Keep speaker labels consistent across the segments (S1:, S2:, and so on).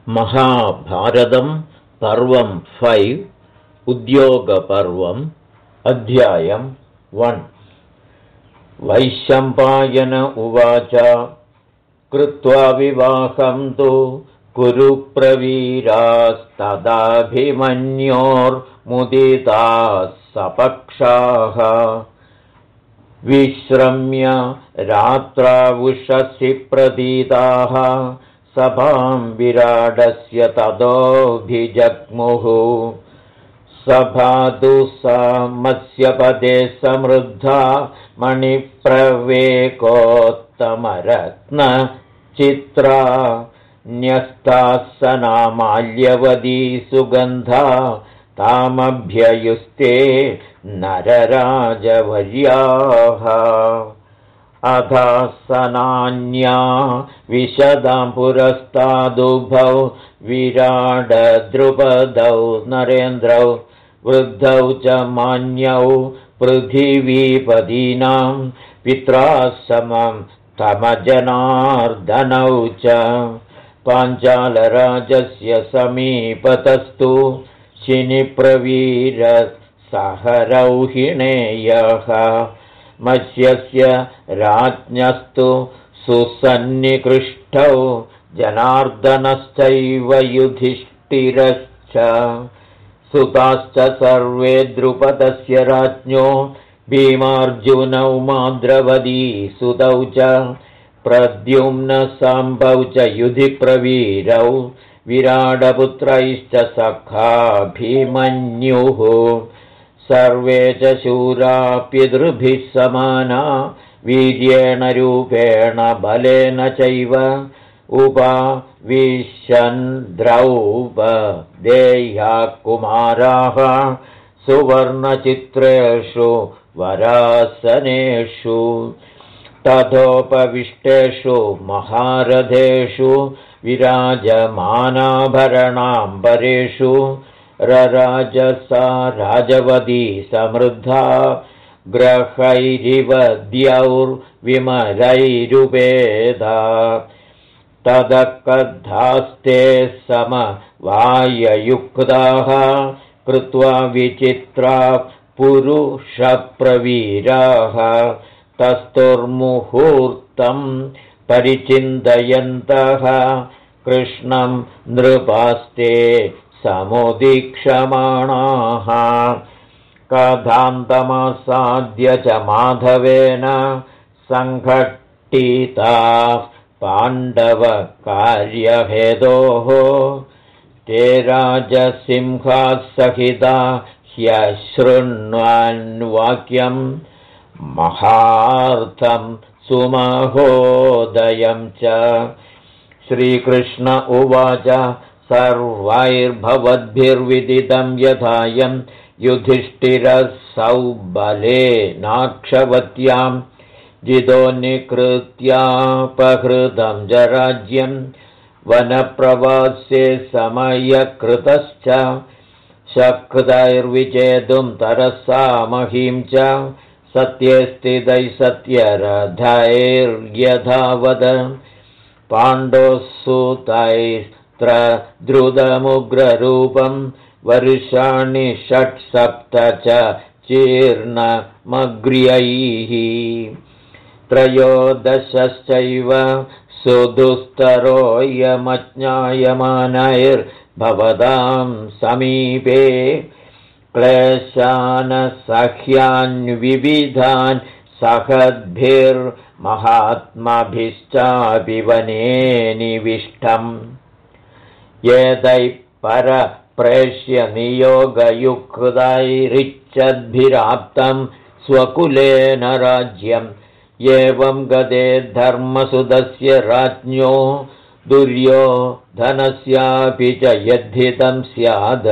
S1: महाभारतं पर्वं 5 उद्योगपर्वम् अध्यायं 1 वैशम्पायन उवाच कृत्वा विवाहं तु कुरुप्रवीरास्तदाभिमन्योर्मुदिताः सपक्षाः विश्रम्य रात्रावुषसि प्रतीताः सभां विराडस्य ततोऽभिजग्मुः सभातु मत्स्यपदे समृद्धा मणिप्रवेकोत्तमरत्नचित्रा न्यस्ताः सनामाल्यवती सुगन्धा तामभ्ययुस्ते नरराजवर्याः अधासनान्या विशदां पुरस्तादुभौ विराडद्रुपदौ नरेन्द्रौ वृद्धौ च मान्यौ पृथिवीपदीनां पित्रा समं तमजनार्दनौ च पाञ्चालराजस्य समीपतस्तु शिनिप्रवीरसहरौहिणेयः मत्स्यस्य राज्ञस्तु सुसन्निकृष्टौ जनार्दनश्चैव युधिष्ठिरश्च सुताश्च सर्वे द्रुपदस्य राज्ञो भीमार्जुनौ माद्रवदी सुतौ च प्रद्युम्नसाम्बौ च युधिप्रवीरौ विराडपुत्रैश्च सखा भीमन्युः सर्वे च शूरा पितृभिः समाना वीर्येण रूपेण बलेन चैव उपाविशन् द्रौपदेया कुमाराः सुवर्णचित्रेषु वरासनेषु तथोपविष्टेषु महारथेषु विराजमानाभरणाम्बरेषु रराजसा राजवती समृद्धा ग्रहैरिव द्यौर्विमलैरुपेदा तदकद्धास्ते समवाययुक्ताः कृत्वा विचित्रा पुरुषप्रवीराः तस्तुर्मुहूर्तं परिचिन्तयन्तः कृष्णं नृपास्ते समुदीक्षमाणाः कथान्तमसाद्य च माधवेन सङ्घट्टिताः पाण्डवकार्यहेतोः ते राजसिंहाः सहिता ह्यशृण्वन्वाक्यं महार्थं सुमहोदयं च श्रीकृष्ण उवाच सर्वैर्भवद्भिर्विदितं यथायं युधिष्ठिरसौ बलेनाक्षवत्यां जितो निकृत्यापहृतं च राज्यं वनप्रवासे समयकृतश्च शक्तैर्विचेतुं तरसा महीं च सत्ये स्थितैः सत्यरथैर्यथावद पाण्डोस्सुतैस्त्रद्रुतमुग्ररूपं वर्षाणि 6-7 च चीर्णमग्र्यैः त्रयोदशश्चैव सुदुस्तरोऽयमज्ञायमानैर्भवतां समीपे क्लेशानसह्यान् सहद्भिर्महात्मभिश्चापि वने निविष्टम् एतैः परप्रेष्य नियोगयुक्तैरिच्छद्भिराप्तं स्वकुलेन राज्यम् एवं गदे धर्मसुतस्य राज्ञो दुर्योधनस्यापि च यद्धितं स्याद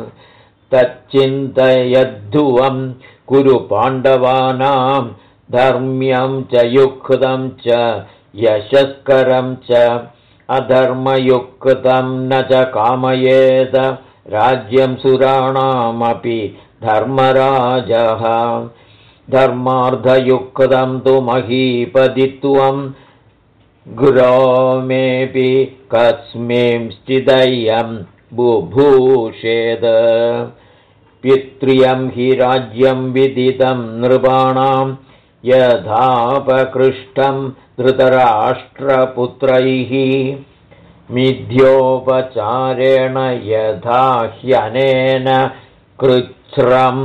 S1: तच्चिन्तयद्धुवं कुरु पाण्डवानां धर्म्यं च युक्तं च यशस्करं च अधर्मयुक्तं न च कामयेत राज्यं सुराणामपि धर्मराजः धर्मार्धयुक्तं तु महीपतित्वं गुरोमेऽपि कस्मिंश्चिदयं बुभूषेद पित्र्यं हि राज्यं विदितं नृपाणां यथापकृष्टं धृतराष्ट्रपुत्रैः मिथ्योपचारेण यथा ह्यनेन कृच्छ्रं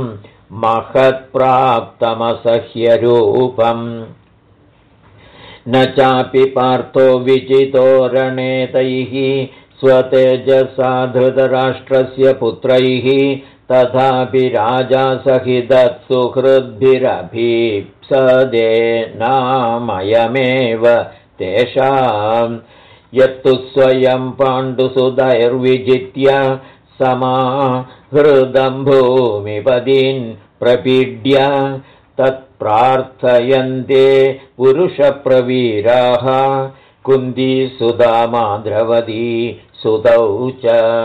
S1: महत्प्राप्तमसह्यरूपम् न चापि पार्थो विजितो रणे तैः स्वतेजसा धृतराष्ट्रस्य पुत्रैः तथापि राजा सहितत्सुहृद्भिरभीप्सदे नामयमेव तेषां यत्तु स्वयं पाण्डुसुतैर्विजित्य समाहृदं भूमिपदीन् प्रपीड्य तत्प्रार्थयन्ते पुरुषप्रवीराः कुन्तीसुता द्रौपदी सुतौ च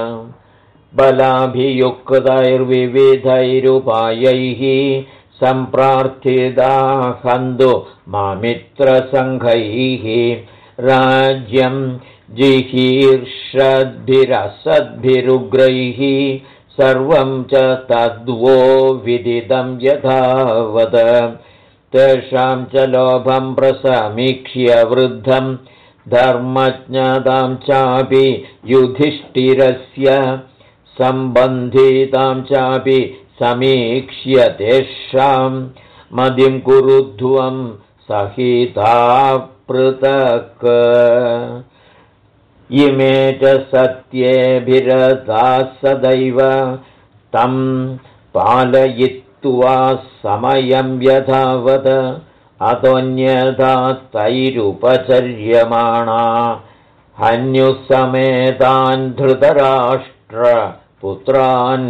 S1: बलाभियुक्तैर्विविधैरुपायैः सम्प्रार्थिता हन्तु मामित्रसङ्घैः राज्यं जिहीर्षद्भिरसद्भिरुग्रैः सर्वं च तद्वो विदितं यथावद तेषां च लोभं प्रसमीक्ष्य वृद्धं धर्मज्ञतां चापि युधिष्ठिरस्य सम्बन्धितां चापि समीक्ष्य तेषां मदिं कुरुध्वं सहिता पृथक् इमे च सत्येभिरताः सदैव तं पालयित्वा समयं यथावत् अतोऽन्यथा तैरुपचर्यमाणा हन्युसमेतान् धृतराष्ट्रपुत्रान्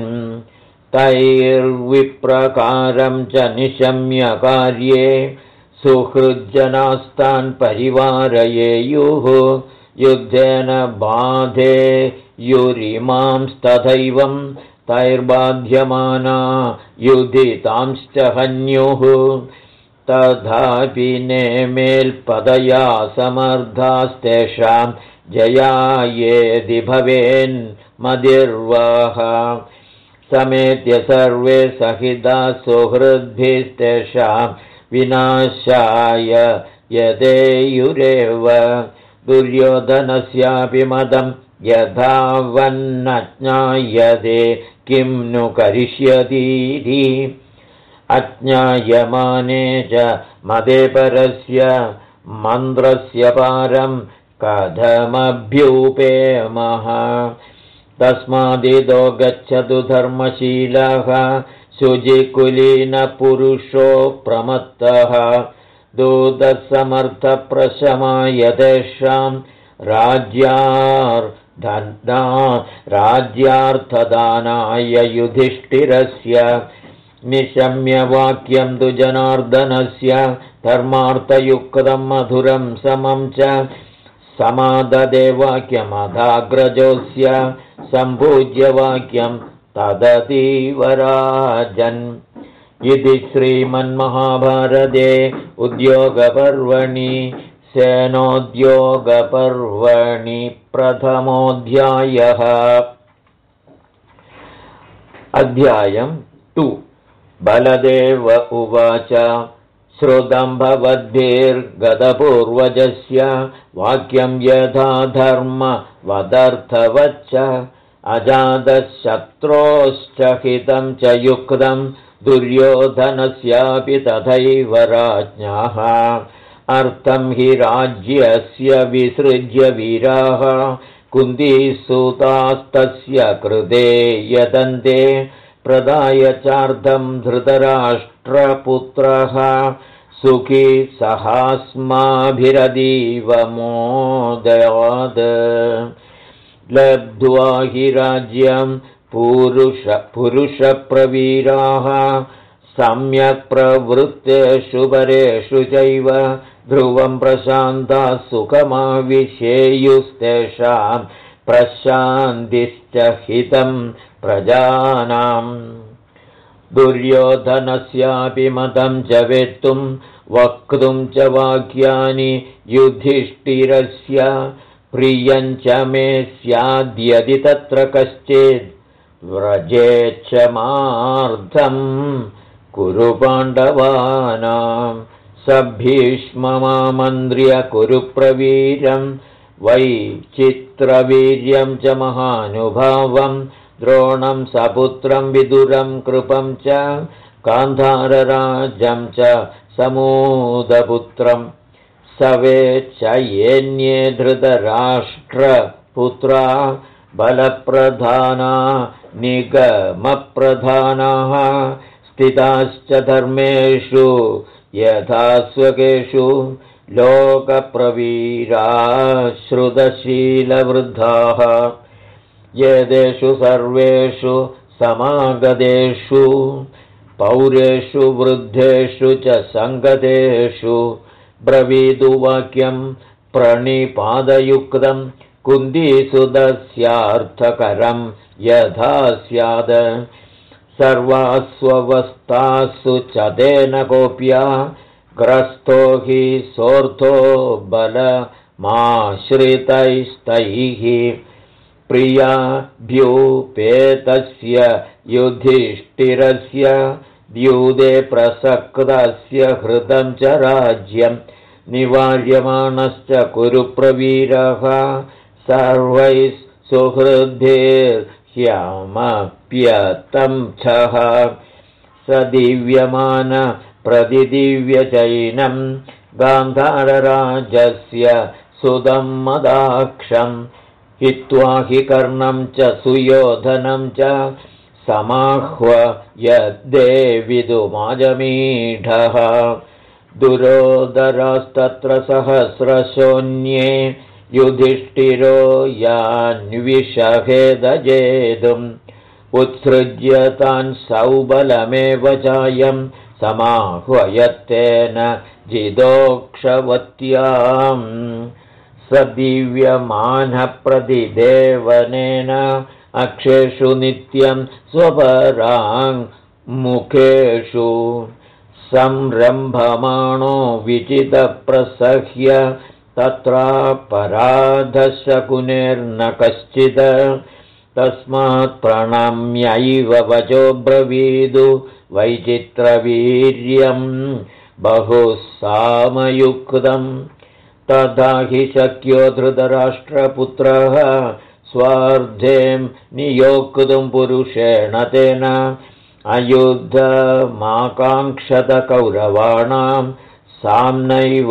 S1: तैर्विप्रकारं च निशम्य कार्ये सुहृज्जनास्तान् परिवारयेयुः युद्धेन बाधेयुरिमांस्तथैवं तैर्बाध्यमाना युधितांश्च हन्युः तथापि नेमेल्पदया समर्थास्तेषां जयायेदि भवेन्मदिर्वः समेत्य सर्वे सहिता सुहृद्भिस्तेषां विनाशाय यदेयुरेव दुर्योधनस्यापि मदं यथावन्न ज्ञायते किं नु करिष्यतीति अज्ञायमाने च मदे परस्य मन्त्रस्य पारं कथमभ्युपेमः तस्मादिदो गच्छतु धर्मशीलः शुचिकुलीनपुरुषो प्रमत्तः दूतसमर्थप्रशमाय तेषां राज्यार्थदानाय युधिष्ठिरस्य निशम्यवाक्यं तु जनार्दनस्य धर्मार्थयुक्तं मधुरं समं च समाददे वाक्यमदाग्रजोऽस्य सम्पूज्य वाक्यं तदतीव राजन् इति श्रीमन्महाभारते उद्योगपर्वणि सेनोद्योगपर्वणि प्रथमोऽध्यायः। अध्यायं 2 बलदेव उवाच श्रुतं भवद्भिर्गतपूर्वजस्य वाक्यं यथा धर्मवदर्थवच्च अजातशत्रोश्च हितं च युक्तं दुर्योधनस्यापि तथैव राज्ञः अर्थं हि राज्यस्य विसृज्य वीराः कुन्तीसुतास्तस्य कृते यतन्ते प्रदाय चार्धं धृतराष्ट्रपुत्रः सुखी सहास्माभिरतीव मोदयात् लब्ध्वा हि राज्यं पुरुषप्रवीराः सम्यक् प्रवृत्तेषु परेषु चैव ध्रुवं प्रशान्ताः सुखमाविशेयुस्तेषां प्रशान्तिश्च हितं प्रजानाम् दुर्योधनस्यापि मतं च वेत्तुं वक्तुं च वाक्यानि युधिष्ठिरस्य प्रियं च मे स्याद्यदि तत्र कश्चित् व्रजेच्छमार्थं कुरु पाण्डवानां स भीष्ममामन्त्र्य कुरु प्रवीरं वैचित्रवीर्यं च महानुभावं द्रोणं सपुत्रं विदुरं कृपं च गान्धारराजं च समूदपुत्रं सवेच्छयेन्ये धृतराष्ट्रपुत्रा बलप्रधाना निगमप्रधानाः स्थिताश्च धर्मेषु यथा स्वकेषु लोकप्रवीरा श्रुतशीलवृद्धाः येदेषु सर्वेषु समागतेषु पौरेषु वृद्धेषु च सङ्गतेषु ब्रवीदु वाक्यं प्रणिपादयुक्तं कुन्तीसुतस्यार्थकरं यथा स्यात् सर्वास्वस्थासु च तेन कोऽप्या ग्रस्तो हि सोऽर्थो बलमाश्रितैस्तैः प्रियाभ्युपेतस्य युधिष्ठिरस्य द्यूते प्रसक्तस्य हृदं च राज्यं निवार्यमाणश्च कुरु प्रवीरः सर्वैः सुहृद्भिर्ह्यमप्यतं छः स दिव्यमान प्रतिदिव्यचैनं गान्धारराजस्य सुदं मदाक्षं हित्वा हि कर्णं च सुयोधनं च समाह्व यद्देविदुमाजमीढः दुरोदरास्तत्र सहस्रशोऽन्ये युधिष्ठिरो यान्विषहेदजेतुम् उत्सृज्य तान् सौबलमेव चायं समाह्वयत्तेन जिदोक्षवत्याम् स दिव्यमानः प्रतिदेवनेन अक्षेषु नित्यं स्वपराङ्मुखेषु संरम्भमाणो विचितप्रसह्य तत्रापराधशकुनेर्न कश्चित् तस्मात् प्रणम्यैव वचो ब्रवीदु वैचित्रवीर्यं बहुसामयुक्तम् तथा हि शक्यो धृतराष्ट्रपुत्रः स्वार्धें नियोक्तुं पुरुषेण तेन अयुद्धमाकाङ्क्षत कौरवाणां साम्नैव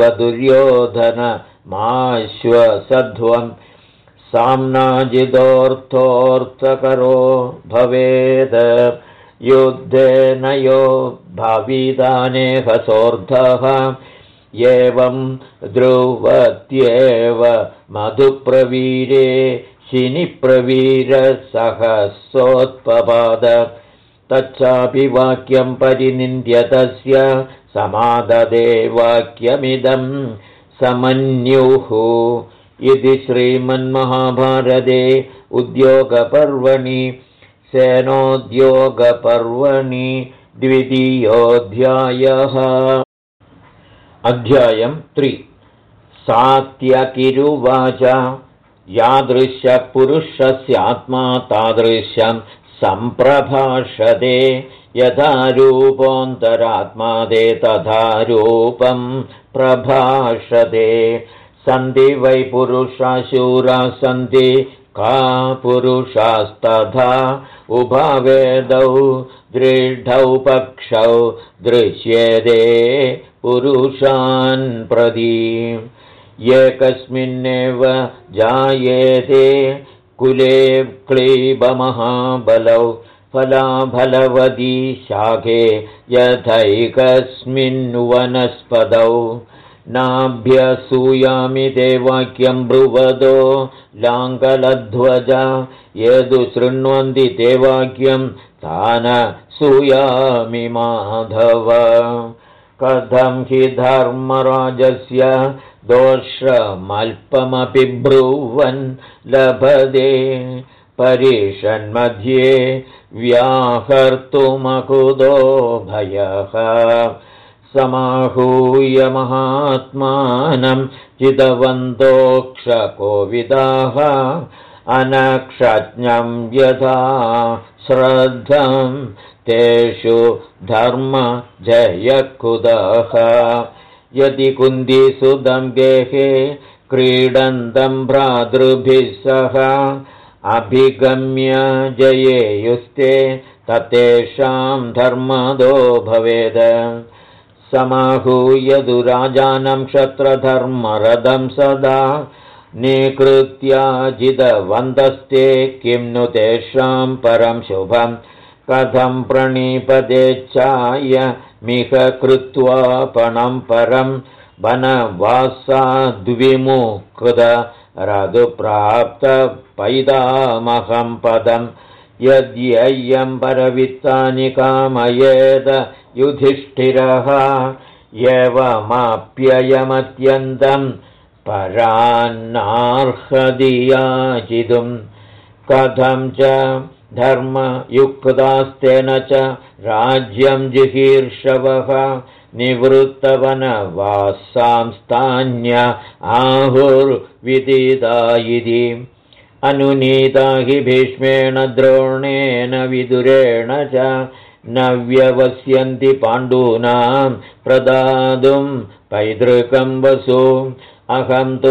S1: दुर्योधनमाश्वसध्वं साम्नाजिदोऽर्थोऽर्थकरो भवेत् युद्धेन यो भविदानेह सोऽर्थः एवं ध्रुवत्येव मधुप्रवीरे शिनिप्रवीरसहसोत्पपाद तच्चापि वाक्यं परिनिन्द्य तस्य समाददे वाक्यमिदं समन्युः इति श्रीमन्महाभारते उद्योगपर्वणि सेनोद्योगपर्वणि द्वितीयोऽध्यायः। अध्यायं 3 सात्यकिरुवाच यादृशपुरुषस्यात्मा तादृशं सम्प्रभाषते यथा रूपोऽन्तरात्मादे तथा रूपं प्रभाषते सन्ति वै पुरुषाशूराः सन्ति का पुरुषास्तथा उभावेदौ दृढौ पक्षौ दृश्येते पुरुषान् प्रति एकस्मिन्नेव जायेते कुले क्लीबमहाबलौ फलाफलवदी शाखे यथैकस्मिन् वनस्पतौ नाभ्यसूयामि ते वाक्यं ब्रुवदो लाङ्गलध्वजा यदु शृण्वन्ति ते वाक्यं तान सूयामि माधव कथं हि धर्मराजस्य दोषमल्पमपि ब्रुवन् लभते परीषन्मध्ये व्याहर्तुमकुतो भयः समाहूय महात्मानं चितवन्तोक्षकोविदाः अनक्षज्ञं यथा श्रद्धं तेषु धर्मजयकुदः यदि कुन्तीसुतं गेहे क्रीडन्तं भ्रातृभिः सह अभिगम्य जयेयुस्ते ततेषां धर्मदो भवेद समाहूय दुराजानं क्षत्रधर्मरदं सदा निकृत्याजितवन्तस्ते किं नु तेषां परं शुभं कथं प्रणीपदेच्छाय मिह कृत्वा पणं परं वनवासाद्विमुक्त रघुप्राप्तपैतामहं पदं यद्यय्यं परवित्तानि कामयेद युधिष्ठिरः एवमाप्ययमत्यन्तं परान्नार्हदियाचितुं कथं च धर्मयुक्तास्तेन च राज्यं जिहीर्षवः निवृत्तवनवासांस्तान्य आहुर्विदिता इति अनुनीता हि भीष्मेण द्रोणेन विदुरेण च न व्यवस्यन्ति पाण्डूनां प्रदातुं पैतृकं वसु अहं तु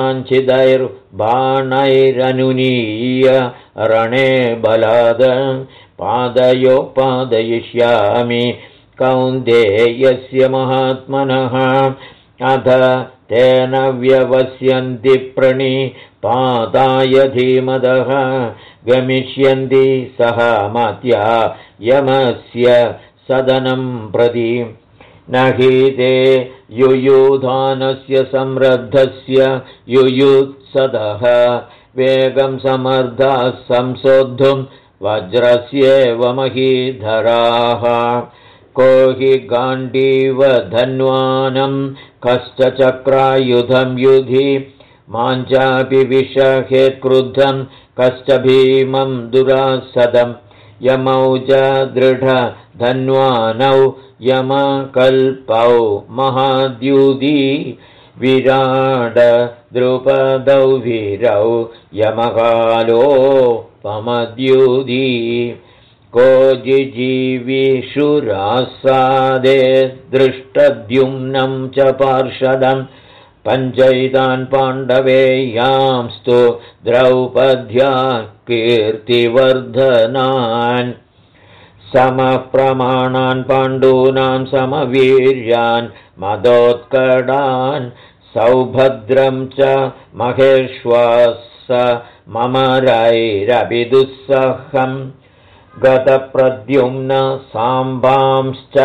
S1: काञ्चिदैर्बाणैरनुनीय रणे बलाद पादयो पादयिष्यामि कौन्तेयस्य महात्मनः अथ तेन व्यवस्यन्ति प्रणिपाताय धीमतः गमिष्यन्ति सहमत्या यमस्य सदनं प्रति न हि ते युयुधानस्य समृद्धस्य युयुत्सदः वेगं समर्थाः संशोद्धुं वज्रस्येव महीधराः को हि गाण्डीवधन्वानं कश्च चक्रायुधं युधि माञ्चापि विषहेत् क्रुद्धं कश्च भीमं दुरासदं यमौ च दृढधन्वानौ यमकल्पौ महाद्युदी विराड द्रुपदौ वीरौ यमकालो पमद्युदी को जिजीविषुरासादे दृष्टद्युम्नं च पार्षदं पञ्चैतान् पाण्डवेयांस्तु द्रौपद्या कीर्तिवर्धनान् समप्रमाणान् पाण्डूनां समवीर्यान् मदोत्कडान् सौभद्रं च महेश्वास ममरैरभिदुस्सहम् गतप्रद्युम्न साम्बांश्च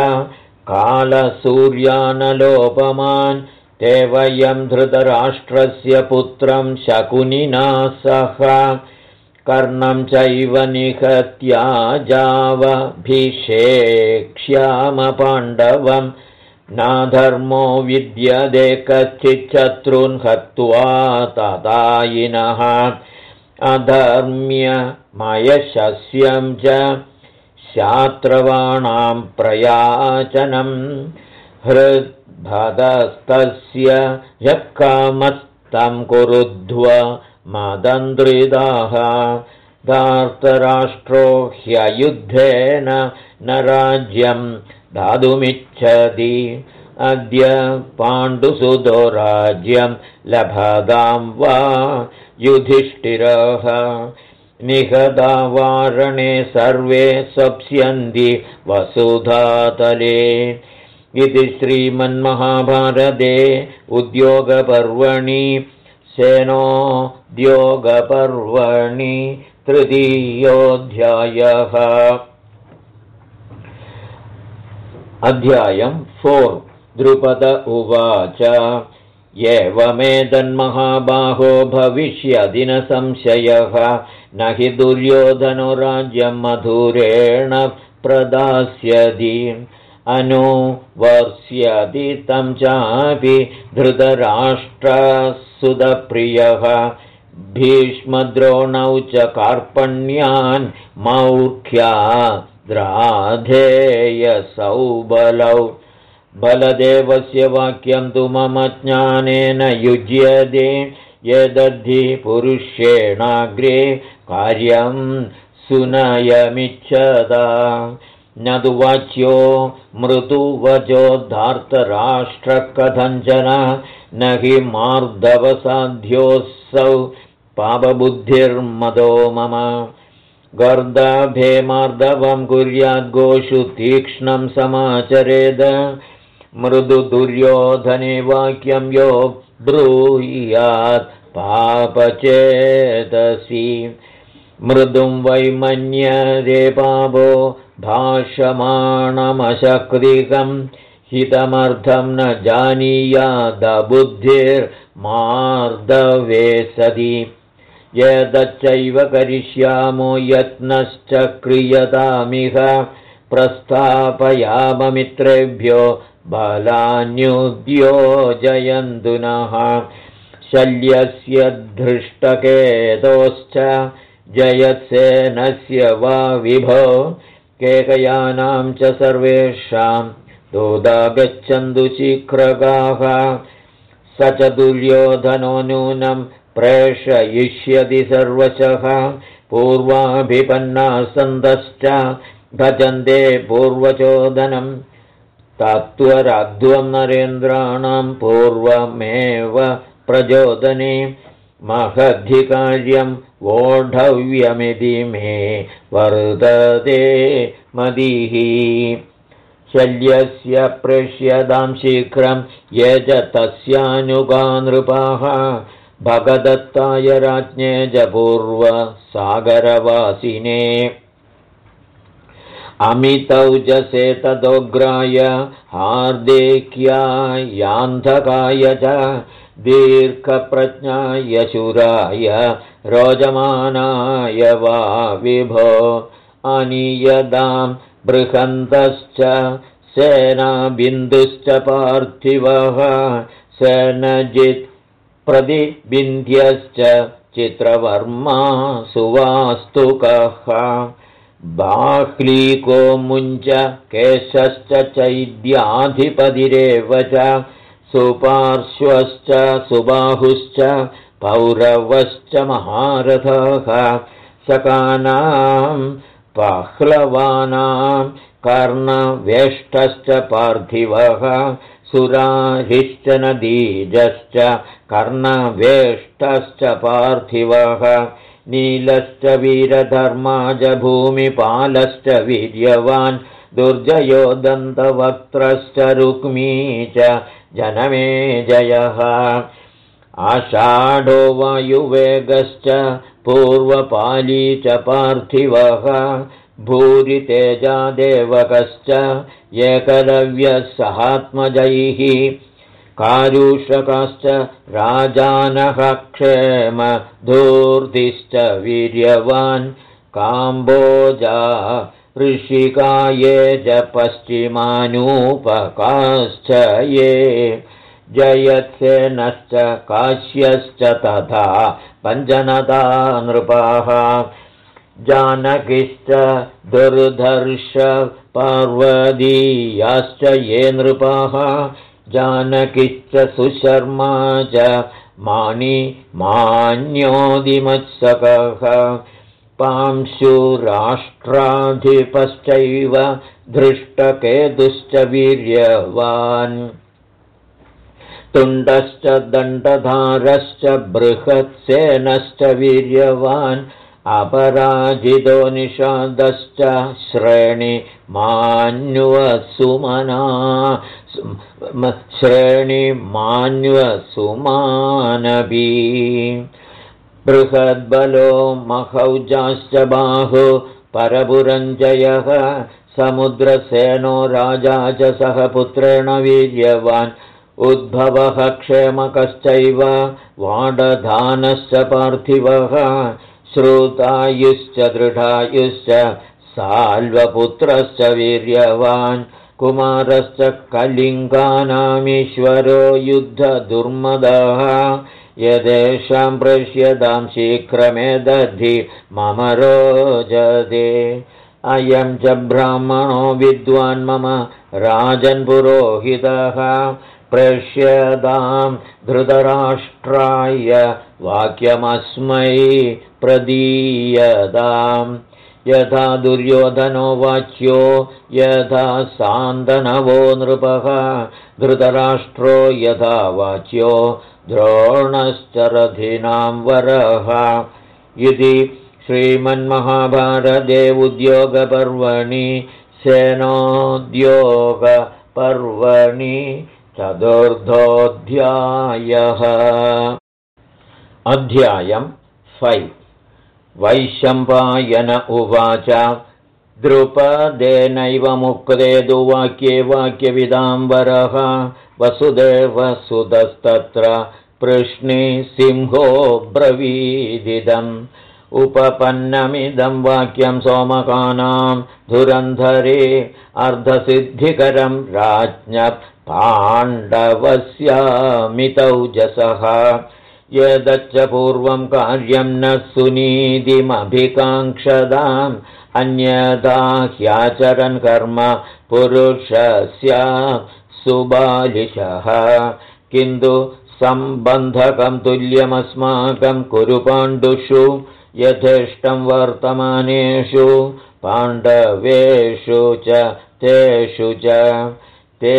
S1: कालसूर्यानलोपमान् ते वयं धृतराष्ट्रस्य पुत्रं शकुनिना सह कर्णं चैव निहत्याजावभिषेक्ष्याम पाण्डवं नाधर्मो विद्यते कश्चिच्छत्रून् हत्वा तदायिनः अधर्म्यमयशस्यं च शात्रवाणां प्रयाचनं हृद्भदस्तस्य यः कामस्तं कुरुध्व मदन्द्रिदाः धार्तराष्ट्रो ह्ययुद्धेन न राज्यं दातुमिच्छति अद्य पाण्डुसुतो राज्यं लभतां वा युधिष्ठिरः निहता वारणे सर्वे स्वप्स्यन्ति वसुधातले इति श्रीमन्महाभारते उद्योगपर्वणि सेनोद्योगपर्वणि तृतीयोऽध्यायः अध्यायं 4 द्रुपद उवाच एवमेतन्महाबाहो भविष्यति न संशयः न हि दुर्योधनो राज्यं मधुरेण प्रदास्यति अनुवर्ष्यति तं चापि धृतराष्ट्रसुतप्रियः भीष्मद्रोणौ च कार्पण्यान् मौर्ख्याद्राधेयसौ बलौ बलदेवस्य वाक्यं तु मम ज्ञानेन युज्यते यदद्धि पुरुषेणाग्रे कार्यं सुनयमिच्छदा न तु वाच्यो मृदुवचोद्धार्तराष्ट्रकथञ्चन न हि मार्दवसाध्योऽसौ पापबुद्धिर्मदो मम गर्दभे मार्दवं कुर्याद्गोषु तीक्ष्णं समाचरेद मृदुदुर्योधने वाक्यं यो ब्रूयात् पापचेतसि मृदुं वैमन्यरे पापो भाषमाणमशक्तिकं हितमर्थं न जानीयादबुद्धिर्मार्दवे सति यदच्चैव करिष्यामो यत्नश्च क्रियतामिह प्रस्थापयाममित्रेभ्यो बलान्युद्योजयन्तु नः शल्यस्य धृष्टकेतोश्च जयत्सेनस्य वा विभो केकयानां च सर्वेषां दूदागच्छन्तु शीघ्रगाः स च दुर्योधनो नूनं प्रेषयिष्यति सर्वशः पूर्वाभिपन्नाः सन्तश्च भजन्ते पूर्वचोदनं तत्त्वराध्वं नरेन्द्राणां पूर्वमेव प्रचोदने महद्धिकार्यं वोढव्यमिति मे वर्तते मतिः शल्यस्य प्रेष्यतां शीघ्रं ये च तस्यानुगा नृपाः भगदत्ताय राज्ञे च पूर्वसागरवासिने अमितौजसे तदोग्राय हार्देक्यायान्धकाय च दीर्घप्रज्ञाय शूराय रोचमानाय वा विभो अनियदां बृहन्तश्च सेनाबिन्दुश्च पार्थिवः सेनजित् प्रतिबिन्ध्यश्च चित्रवर्मा सुवास्तुकः बाह्लीको मुञ्च केशश्च चैद्याधिपतिरेव च सुपार्श्वश्च सुबाहुश्च पौरवश्च महारथः शकानां पह्लवानां कर्णवेष्टश्च पार्थिवः सुरारिश्च नदीजश्च कर्णवेष्टश्च पार्थिवः नीलश्च वीरधर्माज भूमिपालश्च वीर्यवान् दुर्जयो दन्तवक्त्रश्च रुक्मी च जनमेजयः आषाढो वायुवेगश्च पूर्वपाली च पार्थिवः भूरितेजादेवकश्च एकलव्यः सहात्मजैः कारुषकाश्च राजानः क्षेम धूर्तिश्च वीर्यवान् काम्बोजा ऋषिकाये च पश्चिमानूपकाश्च ये जयत्सेनश्च काश्यश्च तथा पञ्चनता नृपाः जानकीश्च दुर्धर्ष पार्वतीयाश्च ये नृपाः जानकीश्च सुशर्मा च मान्योदिमत्सकः पांशुराष्ट्राधिपश्चैव धृष्टकेतुश्च वीर्यवान् तुण्डश्च दण्डधारश्च बृहत्सेनश्च वीर्यवान् अपराजितो निषादश्च श्रेणिमान्वसुमानभी बृहद्बलो महौजाश्च बाहु परपुरञ्जयः समुद्रसेनो राजा च सह पुत्रेण वीर्यवान् उद्भवः क्षेमकश्चैव वाडधानश्च पार्थिवः श्रुतायुश्च दृढायुश्च साल्वपुत्रश्च वीर्यवान् कुमारश्च कलिङ्गानामीश्वरो युद्धदुर्मदः यदेषां प्रेष्यतां शीघ्रमेदद्धि मम रोचते अयं च ब्राह्मणो विद्वान् मम राजन्पुरोहितः प्रेष्यतां धृतराष्ट्राय वाक्यमस्मै प्रदीयताम् यथा दुर्योधनो वाच्यो यथा सान्दनवो नृपः धृतराष्ट्रो यथा वाच्यो द्रोणश्चरथिनां वरः इति श्रीमन्महाभारते उद्योगपर्वणि सेनोद्योगपर्वणि चतुर्थोऽध्यायः। अध्यायं 5 वैशम्पायन उवाच द्रुपदेनैव मुक्ते तु वाक्ये वाक्यविदाम्बरः वसुदेवसुतस्तत्र पृश्नि सिंहो ब्रवीदिदम् उपपन्नमिदं वाक्यं सोमकानां धुरन्धरे अर्धसिद्धिकरं राज्ञः पाण्डवस्यामितौजसः यदच्च पूर्वं कार्यं न सुनीतिमभिकाङ्क्षताम् अन्यथा ह्याचरन् कर्म पुरुषस्य सुबालिशः किन्तु सम्बन्धकं तुल्यमस्माकं कुरु पाण्डुषु यथेष्टं वर्तमानेषु पाण्डवेषु च तेषु च ते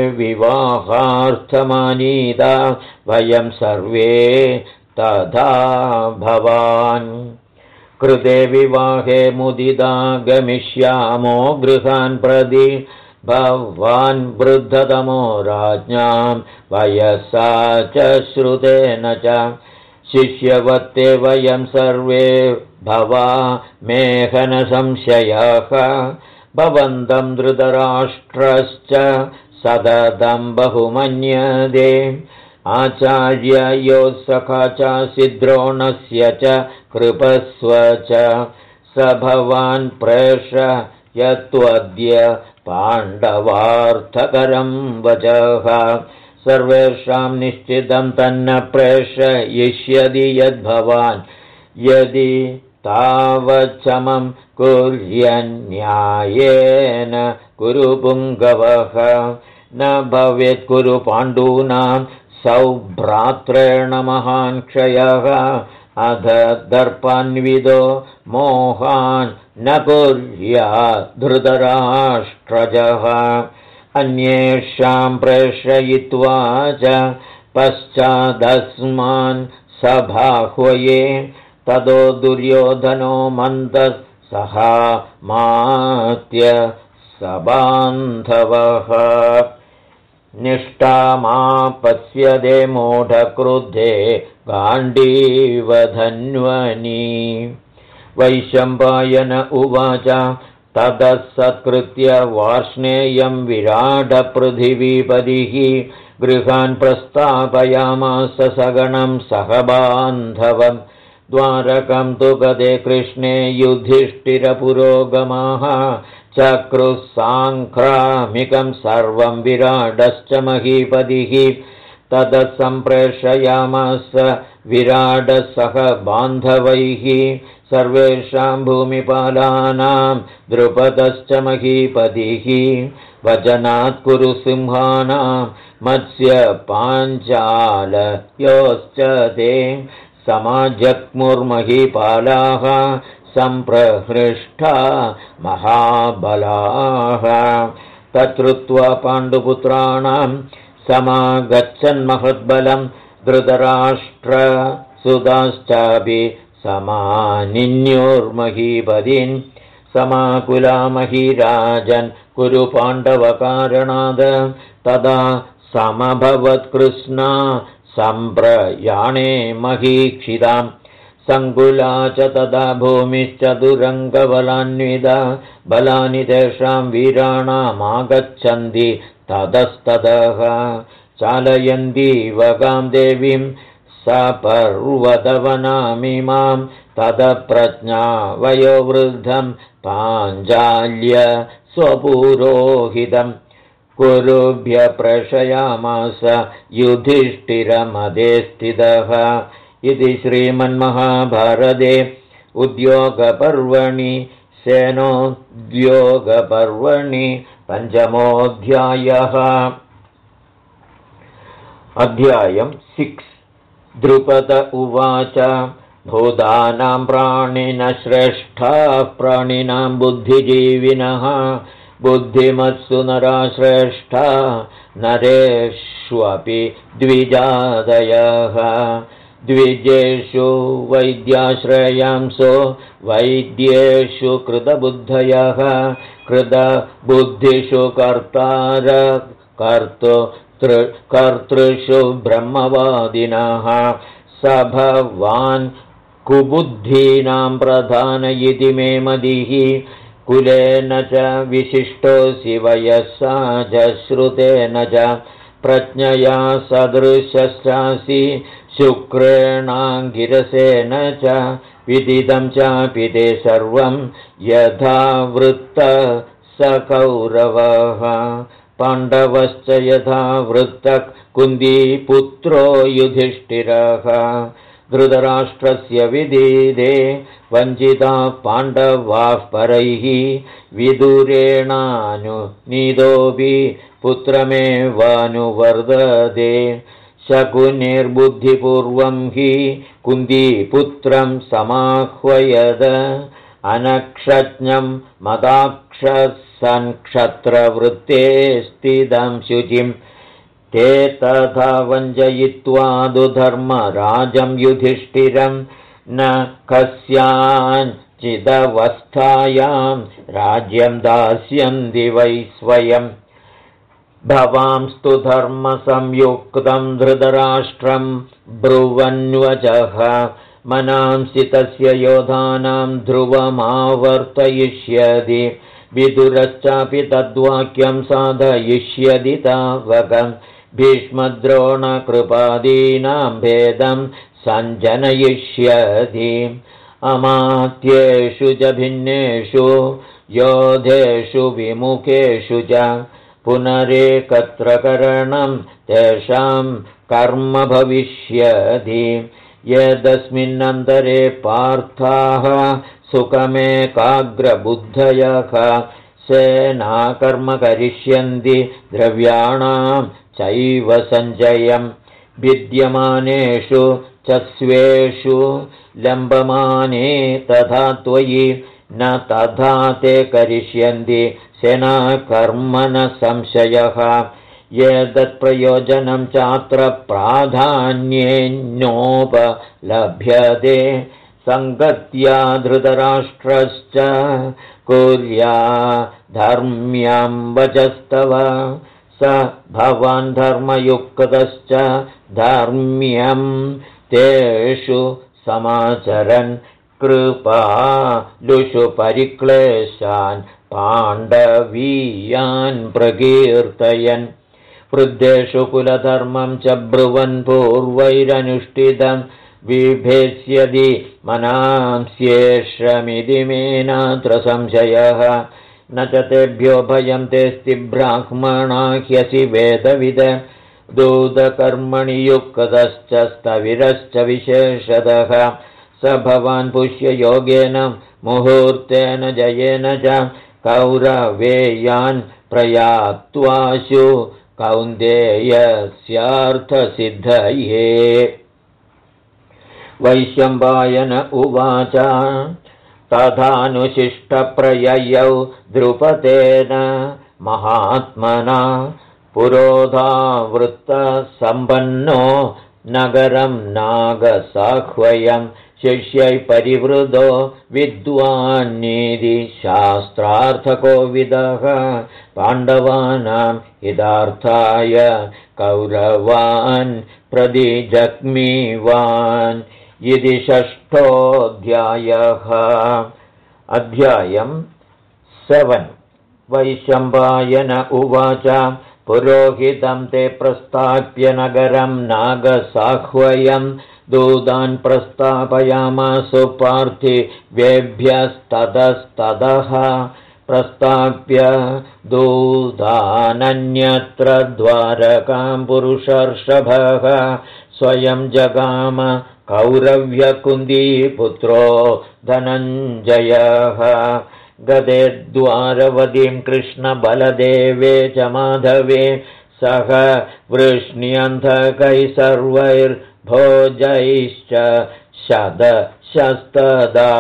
S1: विवाहार्थमानीता वयं सर्वे तथा भवान् कृते विवाहे मुदिता गमिष्यामो गृहान् प्रति भवान् वृद्धतमो राज्ञां वयसा च श्रुतेन च शिष्यवत्ते वयं सर्वे भवामेहनसंशयः भवन्तं धृतराष्ट्रश्च सततं बहुमन्यते आचार्ययोः सखा चासि द्रोणस्य च कृपस्व च स भवान् प्रेषयत्वद्य पाण्डवार्थकरं वचः सर्वेषां निश्चितं तन्न प्रेषयिष्यति यद्भवान् यदि तावच्चमं कुर्यन्न्यायेन कुरु पुङ्गवः न भवेत् कुरु पाण्डूनां सौभ्रात्रेण महान् क्षयः अध दर्पान्विदो मोहान् न कुर्यात् धृतराष्ट्रजः अन्येषां प्रेषयित्वा च पश्चादस्मान् सभाह्वये ततो दुर्योधनो मन्दः सहा मात्य सबान्धवः निष्ठामापश्यते मूढक्रुद्धे गाण्डीवधन्वनि वैशम्पायन उवाच ततः सत्कृत्य वार्ष्णेयं विराटपृथिवीपतिः गृहान् प्रस्थापयामास सगणं सहबान्धवम् द्वारकं तु गते कृष्णे युधिष्ठिरपुरोगमाः चक्रुः साङ्क्रामिकं सर्वं विराडश्च महीपतिः ततः सम्प्रेषयामास विराडः सह बान्धवैः सर्वेषां भूमिपालानां द्रुपदश्च महीपतिः वचनात् कुरु सिंहानां मत्स्यपाञ्चालयोश्च ते समाजग्मुर्महीपालाः सम्प्रहृष्टा महाबलाः तच्छ्रुत्वा पाण्डुपुत्राणां समागच्छन्महद्बलं धृतराष्ट्रसुताश्चापि समानिन्योर्महीपतिन् समाकुलामहीराजन् कुरु पाण्डवकारणाद तदा समभवत्कृष्णा सम्प्रयाणे महीक्षिताम् सङ्कुला च तदा भूमिश्चतुरङ्गबलान्विता बलानि तेषां वीराणामागच्छन्ति ततस्ततः चालयन्ती वगां देवीं सपर्वतवनामिमां ततप्रज्ञा वयोवृद्धं पाञ्चाल्य स्वपुरोहितं कुरुभ्य प्रेषयामास युधिष्ठिरमदे स्थितः इति श्रीमन्महाभारते उद्योगपर्वणि सेनोद्योगपर्वणि पञ्चमोऽध्यायः। अध्यायम् 6। द्रुपद उवाच भूतानां प्राणिनः श्रेष्ठाः प्राणिनां बुद्धिजीविनः बुद्धिमत्सु नरा श्रेष्ठा नरेष्वपि द्विजादयः द्विजेषु वैद्याश्रयांसो वैद्येषु कृतबुद्धयः कृतबुद्धिषु कर्तृषु ब्रह्मवादिनः स भवान् कुबुद्धीनां प्रधान इति मे मतिः कुलेन च विशिष्टोऽसि वयसा च श्रुतेन च प्रज्ञया सदृशश्चासि शुक्रेणाङ्गिरसेन च विदितं चापि ते सर्वं यथा वृत्तः स कौरवः पाण्डवश्च यथा वृत्तः कुन्तीपुत्रो युधिष्ठिरः धृतराष्ट्रस्य विदीदे वञ्चिता पाण्डवाः परैः विदुरेणानुनीतोऽपि पुत्रमेवानुवर्धते शकुनिर्बुद्धिपूर्वं हि कुन्तीपुत्रं समाह्वयद अनक्षज्ञं मदाक्षसन्क्षत्रवृत्ते स्थितं शुचिं ते तथा वञ्चयित्वादुधर्मराजं युधिष्ठिरं न कस्याञ्चिदवस्थायां राज्यं दास्यन्ति वै स्वयं भवांस्तु धर्मसंयुक्तं धृतराष्ट्रं ब्रुवन्वचः मनांसि तस्य योधानां ध्रुवमावर्तयिष्यति विदुरश्चापि तद्वाक्यं साधयिष्यति तावकं भीष्मद्रोणकृपादीनां भेदं सञ्जनयिष्यति अमात्येषु च भिन्नेषु योधेषु विमुखेषु च पुनरेकत्र करणं तेषां कर्म भविष्यति यदस्मिन्नन्तरे पार्थाः सुखमेकाग्रबुद्धयः सेनाकर्म करिष्यन्ति द्रव्याणां चैव सञ्चयं विद्यमानेषु च स्वेषु लम्बमाने तथा त्वयि न तथा ते करिष्यन्ति सेनाकर्म न संशयः एतत्प्रयोजनं चात्र प्राधान्येनोपलभ्यते सङ्गत्या धृतराष्ट्रश्च कुर्या धर्म्यं वचस्तव स भवान् धर्मयुक्तश्च धर्म्यं तेषु समाचरन् कृपालुषु परिक्लेशान् पाण्डवीयान् प्रकीर्तयन् वृद्धेषु कुलधर्मं च ब्रुवन् पूर्वैरनुष्ठितं विभेत्स्यति मनांस्येषमिति मे नात्र संशयः न च तेभ्यो भयं तेऽस्ति ब्राह्मणा ह्यसि वेदविद दूतकर्मणि युक्तश्च स्थविरश्च विशेषतः स भवान् पुष्ययोगेन मुहूर्तेन जयेन च कौरवेयान् प्रयात्वाशु कौन्तेयस्यार्थसिद्धये वैशम्पायन उवाच तथानुशिष्टप्रययौ द्रुपदेन महात्मना पुरोधावृत्तसम्पन्नो नगरं नागसाह्वयं शिष्यै परिवृतो विद्वान्निधि शास्त्रार्थकोविदः पाण्डवानां हितार्थाय कौरवान् प्रतिजग्मीवान् इति षष्ठोऽध्यायः। अध्यायम् 7। वैशम्पायन उवाच पुरोहितं ते प्रस्थाप्य नगरं नागसाह्वयं दूतान् प्रस्थापयामासु पार्थिवेभ्यस्ततस्ततः प्रस्थाप्य दूतानन्यत्र द्वारकां पुरुषर्षभः स्वयं जगाम कौरव्यकुन्तीपुत्रो धनञ्जयः गदे द्वारवतीं कृष्णबलदेवे च माधवे सह वृष्ण्यन्धकैः सर्वैर्भोजैश्च शतशस्तदा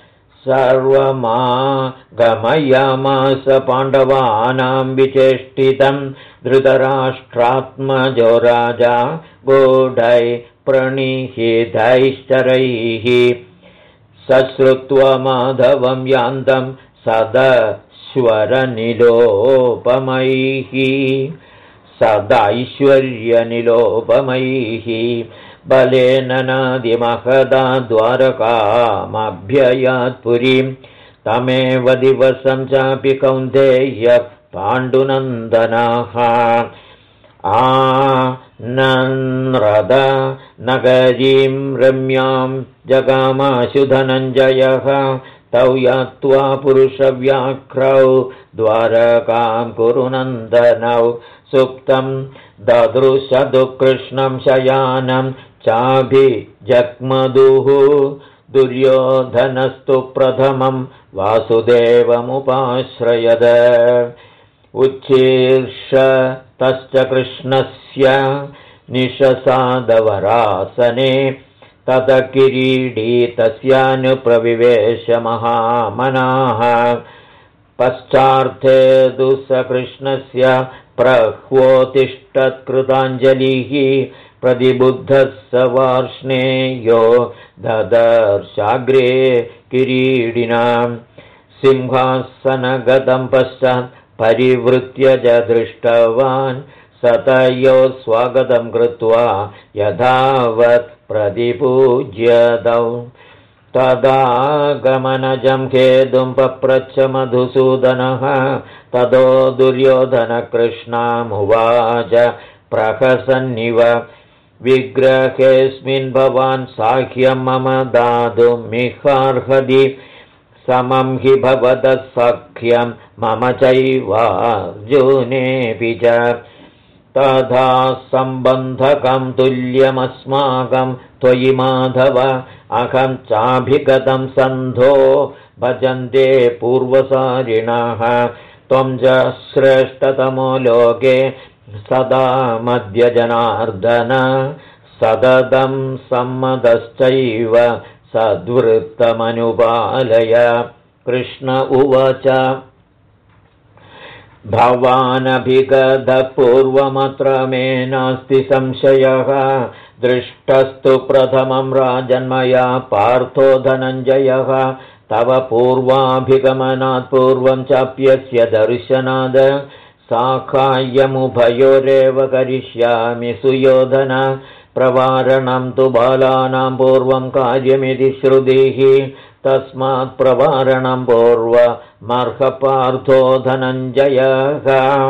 S1: सर्वमागमयामास पाण्डवानां विचेष्टितं धृतराष्ट्रात्मजो राजा गूढैः प्रणिहितैश्चरैः सश्रुत्वा माधवं यान्तं सदैश्वर्यनिलोपमैः बलेन नादिमहदा द्वारकामभ्ययात्पुरीं तमेव दिवसं चापि कौन्तेय पाण्डुनन्दनाः आनन्रद नगरीं रम्यां जगामाशु धनञ्जयः तौ यात्वा पुरुषव्याघ्रौ द्वारकां कुरुनन्दनौ सुप्तं ददृशदु कृष्णं शयानं चाभिजग्मधुः दुर्योधनस्तु प्रथमं वासुदेवमुपाश्रयद उच्छीर्षतश्च कृष्णस्य निशसादवरासने तत किरीटी तस्यानुप्रविवेश महामनाः पश्चार्थे तु स कृष्णस्य प्रह्वोतिष्ठत्कृताञ्जलिः प्रतिबुद्धः स वार्ष्णेयो ददर्शाग्रे किरीटिनां सिंहासनगतं पश्चात् परिवृत्य च दृष्टवान् सतयो स्वागतं कृत्वा यथावत् प्रतिपूज्यतौ तदागमनजं खेदुं पप्रच्छ मधुसूदनः ततो दुर्योधनकृष्णामुवाच प्रहसन्निव विग्रहेऽस्मिन् भवान् साह्यं मम दातुमिहार्हति समं हि भवतः सख्यं मम चैवार्जुनेऽपि च तथा सम्बन्धकं तुल्यमस्माकं त्वयि माधव अहं चाभिगतं सन्धो भजन्ते पूर्वसारिणः त्वं च श्रेष्ठतमो लोके सदा मध्य जनार्दन सततं सम्मतश्चैव सद्वृत्तमनुपालय कृष्ण उवाच भवानभिगतः पूर्वमत्र मे नास्ति संशयः दृष्टस्तु प्रथमं राजन्मया पार्थो धनञ्जयः तव पूर्वाभिगमनात् पूर्वं चाप्यस्य दर्शनाद साहाय्यमुभयोरेव करिष्यामि सुयोधन प्रवारणं तु बालानां पूर्वं कार्यमिति श्रुतिः तस्मात् प्रवारणं पूर्वमर्हपार्थो धनञ्जयः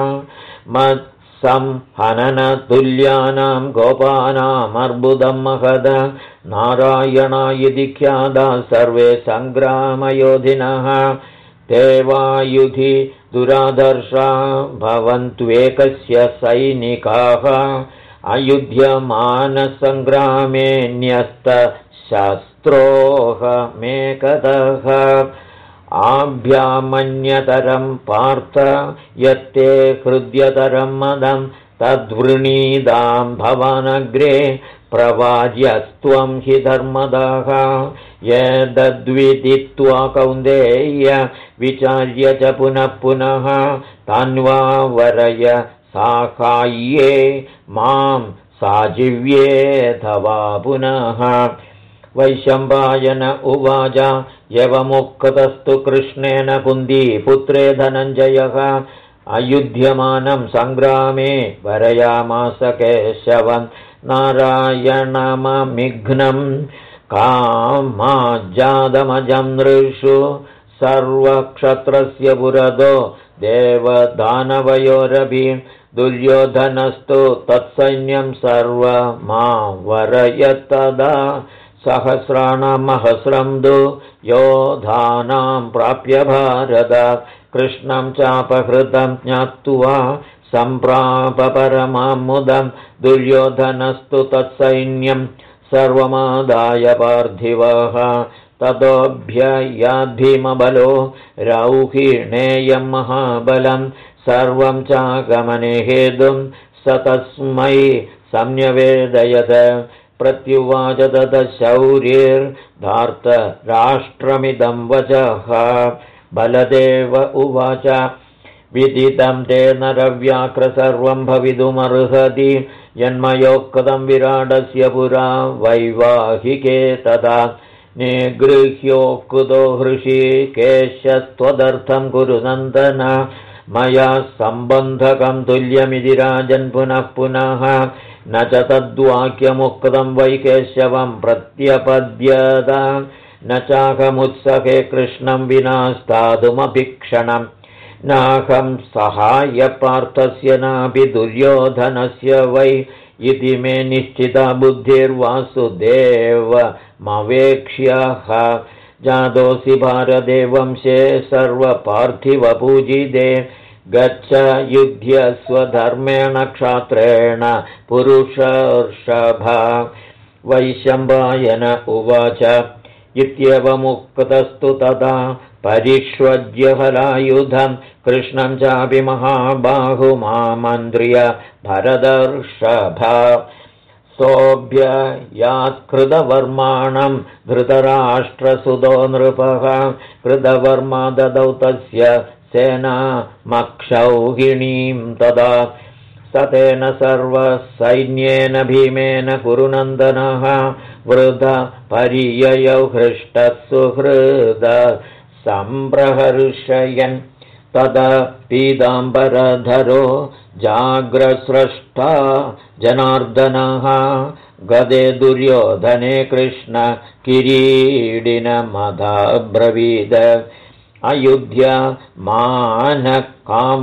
S1: मत्संहननतुल्यानां गोपानामर्बुदं महद नारायणायिति ख्याताः सर्वे सङ्ग्रामयोधिनः ते वायुधि दुरादर्शा भवन्त्वेकस्य सैनिकाः अयुध्यमानसङ्ग्रामे न्यस्तशस्त्रोऽहमेकतः आभ्यामन्यतरं पार्थ यत्ते हृद्यतरं मदं तद्वृणीदां भवानग्रे प्रवार्यस्त्वं हि धर्मदः यद्विदित्वा कौन्तेय विचार्य च पुनः पुनः तान्वा वरय साहाय्ये मां साजीव्येऽथवा पुनः वैशम्पायन उवाच यवमुक्तस्तु कृष्णेन कुन्तीपुत्रे धनञ्जयः अयुध्यमानं सङ्ग्रामे वरयामास केशवं नारायणममिघ्नं कामाज्जातमजं नृषु सर्वक्षत्रस्य पुरतो देवदानवयोरपि दुर्योधनस्तु तत्सैन्यं सर्वमावरयत्तदा सहस्राणामहस्रं तु योधानां प्राप्य भारत कृष्णं चापहृतं ज्ञात्वा सम्प्राप परमां मुदं दुर्योधनस्तु तत्सैन्यं सर्वमादाय पार्थिवः ततोऽभ्ययाद्भीमबलो रौहिणेयं महाबलं सर्वं चागमने हेतुं स तस्मै संन्यवेदयत् प्रत्युवाच ततशौर्यैर्धार्तराष्ट्रमिदं वचः बलदेव उवाच विदितं ते नरव्याघ्र सर्वं भवितुमर्हति यन्मयोक्तं विराडस्य पुरा वैवाहिके तदा निगृह्योक्तो हृषीकेशस्त्वदर्थं कुरु नन्दन मया सम्बन्धकं तुल्यमिति राजन् पुनः पुनः न च तद्वाक्यमुक्तं वै केशवं प्रत्यपद्यत न चाहमुत्सहे कृष्णं विना स्थातुमभिक्षणम् नाहं सहायपार्थस्य नापि दुर्योधनस्य वै इति मे निश्चिता बुद्धिर्वासुदेवमवेक्ष्यः जातोऽसि भारते वंशे सर्वपार्थिवपूजिते गच्छ युध्य स्वधर्मेण क्षात्रेण पुरुषर्षभ वैशम्पायन उवाच इत्येवमुक्तस्तु तदा परिष्वज्य हलायुधं कृष्णं चापि महाबाहुमामन्त्र्य भरतर्षभ सोऽभ्ययात्कृतवर्माणं धृतराष्ट्रसुतो नृपः कृतवर्मा ददौ तस्य सेनामक्षौहिणीं तदा स तेन सर्वसैन्येन भीमेन कुरुनन्दनः वृथ पर्ययौ हृष्टः सुहृद सम्प्रहर्षयन् तदा पीताम्बरधरो जाग्रस्रष्टा जनार्दनः गदे दुर्योधने कृष्ण किरीडिनमदाब्रवीद अयुध्य मानकां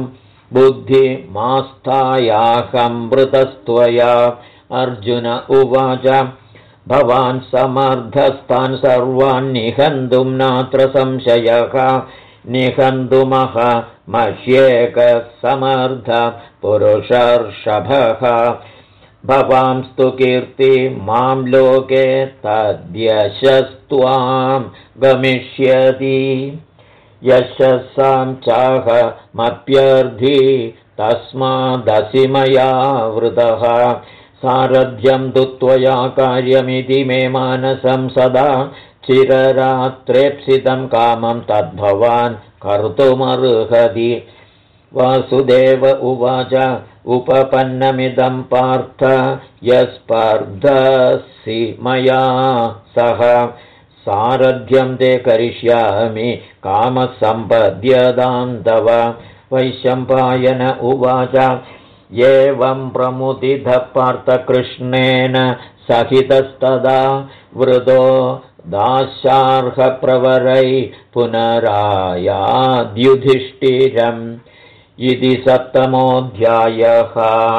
S1: बुद्धिमास्थायाहमृतस्त्वया अर्जुन उवाच भवान् समर्थस्तान् सर्वान् निहन्तुं नात्र संशयः निहन्तुमः मह्येकः समर्थ पुरुषर्षभः भवांस्तु कीर्ति मां लोके तद्यशस्त्वां गमिष्यति यशसां चाहमप्यर्थी तस्मादसि मया वृतः सारथ्यं तु त्वया कार्यमिति मे मानसं सदा चिररात्रेप्सितं कामं तद्भवान् कर्तुमर्हति वासुदेव उवाच उपपन्नमिदं पार्थ यस्पर्धसि मया सह सारथ्यं ते करिष्यामि कामसम्पद्यतां तव वैशम्पायन उवाच एवं प्रमुदितः पार्थकृष्णेन सहितस्तदा वृतो दास्यार्हप्रवरै पुनरायाद्युधिष्ठिरम् इति सप्तमोऽध्यायः।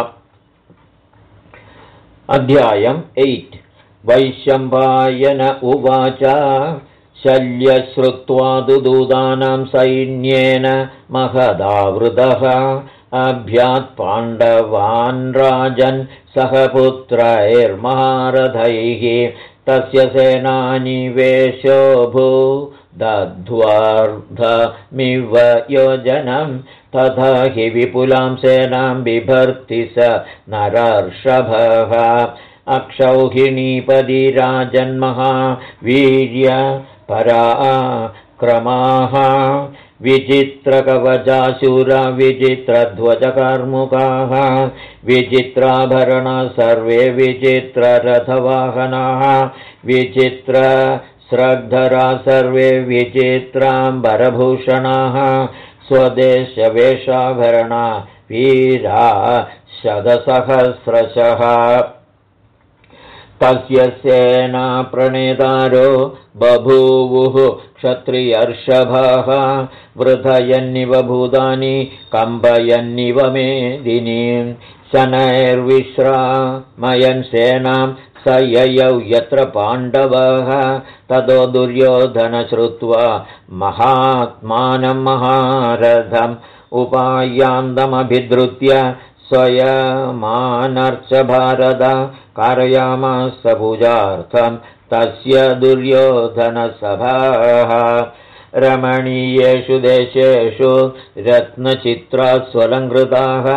S1: अध्यायम् 8 वैशम्पायन उवाच शल्यश्रुत्वा दूतानां सैन्येन महदावृतः अभ्यात् पाण्डवान् राजन् सह पुत्रैर्महारथैः तस्य सेनानिवेशोऽभू दध्वार्धमिव योजनं तथा हि विपुलां सेनां बिभर्ति स नरर्षभः अक्षौहिणीपदी राजन्महावीर्य पराक्रमाः विचित्रकवचाशूरा विचित्रध्वजकर्मुकाः विचित्राभरणा सर्वे विचित्ररथवाहनाः विचित्रस्रग्धरा सर्वे विचित्राम्बरभूषणाः स्वदेशवेषाभरणा वीरा शतसहस्रशः तस्य सेना प्रणेतारो बभूवुः क्षत्रियर्षभः वृथयन्निव भूतानि कम्पयन्निव मेदिनीं शनैर्विश्रामयन् सेनां स ययौ यत्र पाण्डवः ततो दुर्योधन श्रुत्वा महात्मानं महारथम् उपायान्तमभिद्रुत्य स्वयमानर्च भारत कारयामास पूजार्थं तस्य दुर्योधनसभाः रमणीयेषु देशेषु रत्नचित्रास्वलङ्कृताः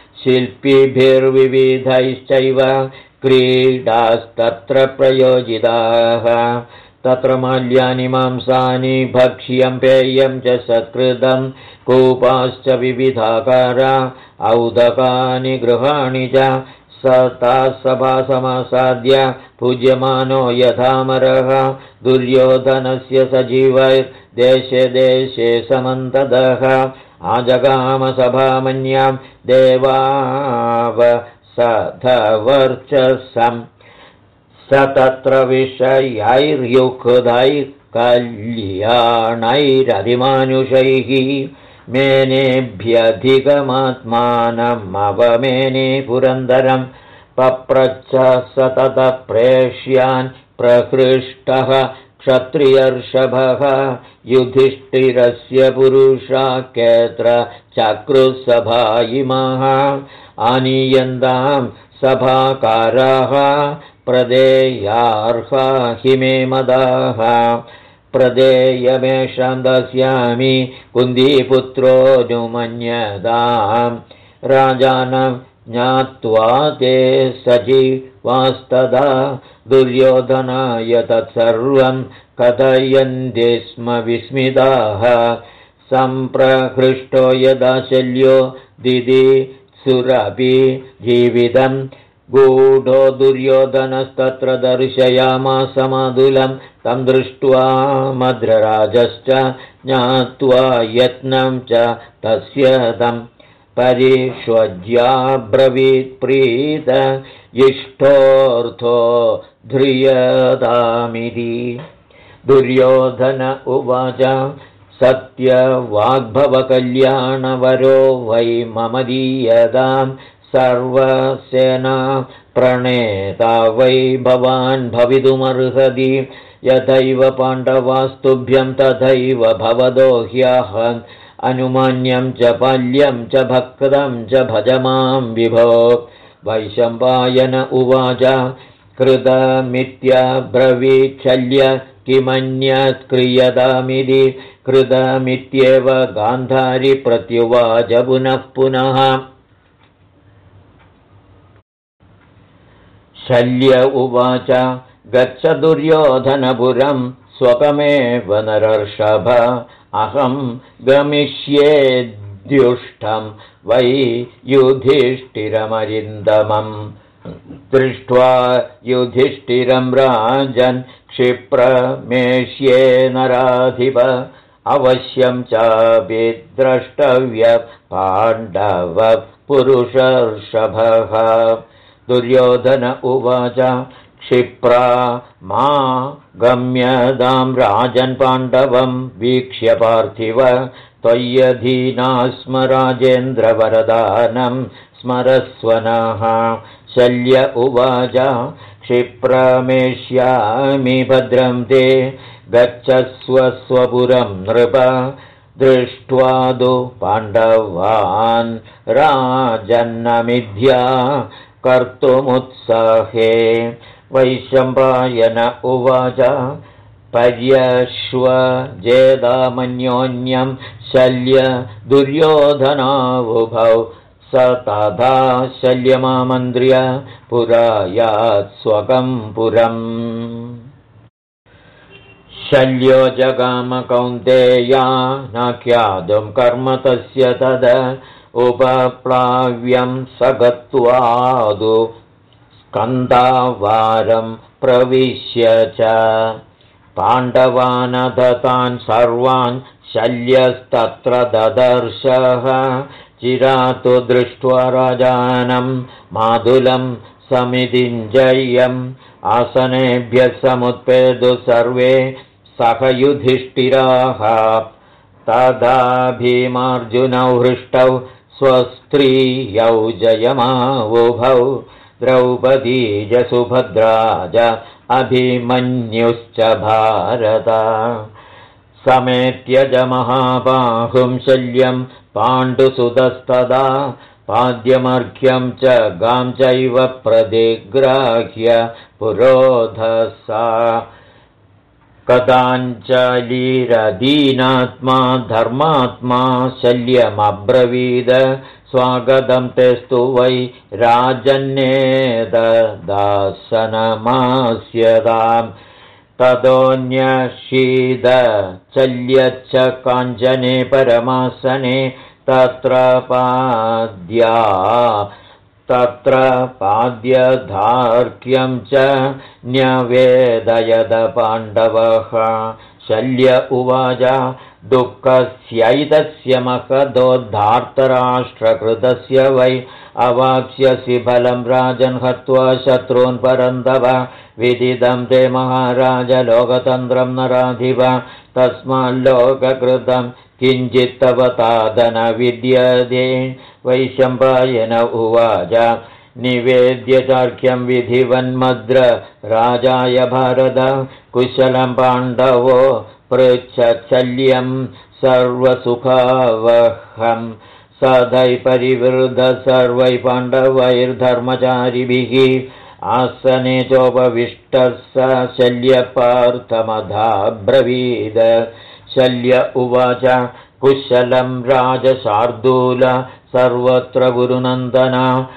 S1: शिल्पिभिर्विविधैश्चैव क्रीडास्तत्र प्रयोजिताः तत्र माल्यानि मांसानि भक्ष्यं पेयं च सत्कृतं कूपाश्च विविधाकारा औदकानि गृहाणि च सभासमासाद्य पूज्यमानो यथामरः दुर्योधनस्य सजीवैर्देशे देशे समन्ततः आजगामसभामन्यां देवावसधवर्चसम् स तत्र विषयैर्युक्तैः कल्याणैरधिमानुषैः मेनेभ्यधिकमात्मानमवमेने पुरन्दरं पप्रच्छ स ततः प्रेष्यान् प्रहृष्टः क्षत्रियर्षभः युधिष्ठिरस्य पुरुषा केऽत्र चक्रुसभा इमाः आनीयन्तां सभाकाराः प्रदेयार्हा हि मे मदाः प्रदेयमेषां दास्यामि कुन्दीपुत्रोऽनुमन्यतां राजानं ज्ञात्वा ते सजीवास्तदा दुर्योधनाय तत्सर्वं कथयन्ति स्म विस्मिताः सम्प्रहृष्टो यदा शल्यो दिदिसुरपि जीवितं गूढो दुर्योधनस्तत्र दर्शयामास मादुलं तं दृष्ट्वा मद्रराजश्च ज्ञात्वा यत्नं च तस्य तं परिष्वज्याब्रवीत्प्रीत इष्टोऽर्थो ध्रियतामिति दुर्योधन उवाच सत्यवाग्भवकल्याणवरो वै मम दीयताम् सर्वसेना प्रणेता वै भवान् भवितुमर्हति यथैव पाण्डवास्तुभ्यं तथैव भवदो ह्यहम् अनुमान्यं च पाल्यं च भक्तं च भज मां विभो वैशम्पायन उवाच कृतमित्यब्रवीच्छल्य किमन्यत् क्रियतामिति कृतमित्येव गान्धारी प्रत्युवाच पुनः पुनः शल्य उवाच गच्छ दुर्योधनपुरं स्वकमेव नरर्षभ अहं गमिष्येद्युष्टं वै युधिष्ठिरमरिन्दमं दृष्ट्वा युधिष्ठिरं राजन् क्षिप्रमेष्ये नराधिप अवश्यं चापि द्रष्टव्य पाण्डव पुरुषर्षभः दुर्योधन उवाच क्षिप्रा मा गम्यतां राजन् पाण्डवं वीक्ष्य पार्थिव त्वय्यधीना स्म राजेन्द्रवरदानं स्मरस्व नः शल्य उवाच क्षिप्रमेष्यामि भद्रं ते गच्छस्व स्वपुरं नृप दृष्ट्वा तु पाण्डवान् राजन्नमिथ्या कर्तुमुत्साहे वैशम्पायन उवाच पर्यश्वजेदामन्योन्यं शल्य दुर्योधनावुभौ स तथा शल्यमामन्त्र्य पुरायात् स्वकं पुरम् शल्यो जगाम कौन्तेया नाख्यातुं कर्म तस्य तद उपप्लाव्यं स गत्वादु स्कन्धावारं प्रविश्य च पाण्डवानदतान् सर्वान् शल्यस्तत्र ददर्शः चिरातु दृष्ट्वा राजानं मादुलं समितिञ्जय्यम् आसनेभ्यः समुत्पेदु सर्वे सह युधिष्ठिराः तदा भीमार्जुनौ हृष्टौ स्वस्त्रियौ जयमावुभौ द्रौपदी च सुभद्रा च अभिमन्युश्च भारत समेत्य च महाबाहुं शल्यं पाण्डुसुतस्तदा पाद्यमर्घ्यं च गां चैव प्रतिग्राह्य पुरोधसा कदाञ्चलिरदीनात्मा धर्मात्मा शल्यमब्रवीद स्वागतं तेस्तु वै राजन्येददासनमास्यताम् ततोऽन्यशीदचल्यच्च काञ्चने परमासने तत्र पाद्यधार्क्यं च न्यवेदयद पाण्डवः शल्य उवाच दुःखस्यैतस्य महदोद्धार्तराष्ट्रकृतस्य वै अवाप्स्यसि फलं राजन् हत्वा शत्रून् परन्तप विदितं ते महाराज लोकतन्त्रं नराधिप तस्माल्लोककृतं किञ्चित्तव तादन विद्यते वैशम्पायन उवाच निवेद्य चार्क्यं विधिवन्मद्र राजाय भारत कुशलं पाण्डवो पृच्छल्यं सर्वसुखावहं सदै परिवृद्ध सर्वै पाण्डवैर्धर्मचारिभिः आसने चोपविष्टः स शल्यपार्थमधाब्रवीद शल्य उवाच कुशलं राजशार्दूल सर्वत्र गुरुनन्दन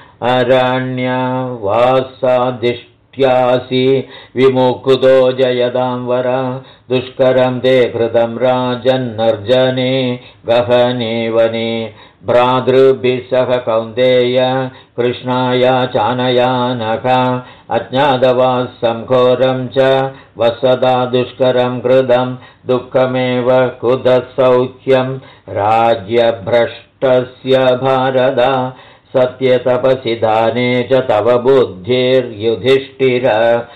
S1: अरण्यवासादिष्ट्यासि विमुक्तो जयदां वर दुष्करं ते कृतं राजन्नर्जने गहने वने भ्रातृभिः सह कौन्तेय कृष्णाय चानयानक अज्ञातवासं घोरं च वसदा दुष्करं कृतं दुःखमेव कुतः सौख्यं राज्यभ्रष्टस्य भारत सत्यतपसि दाने च तव बुद्धिर्युधिष्ठिर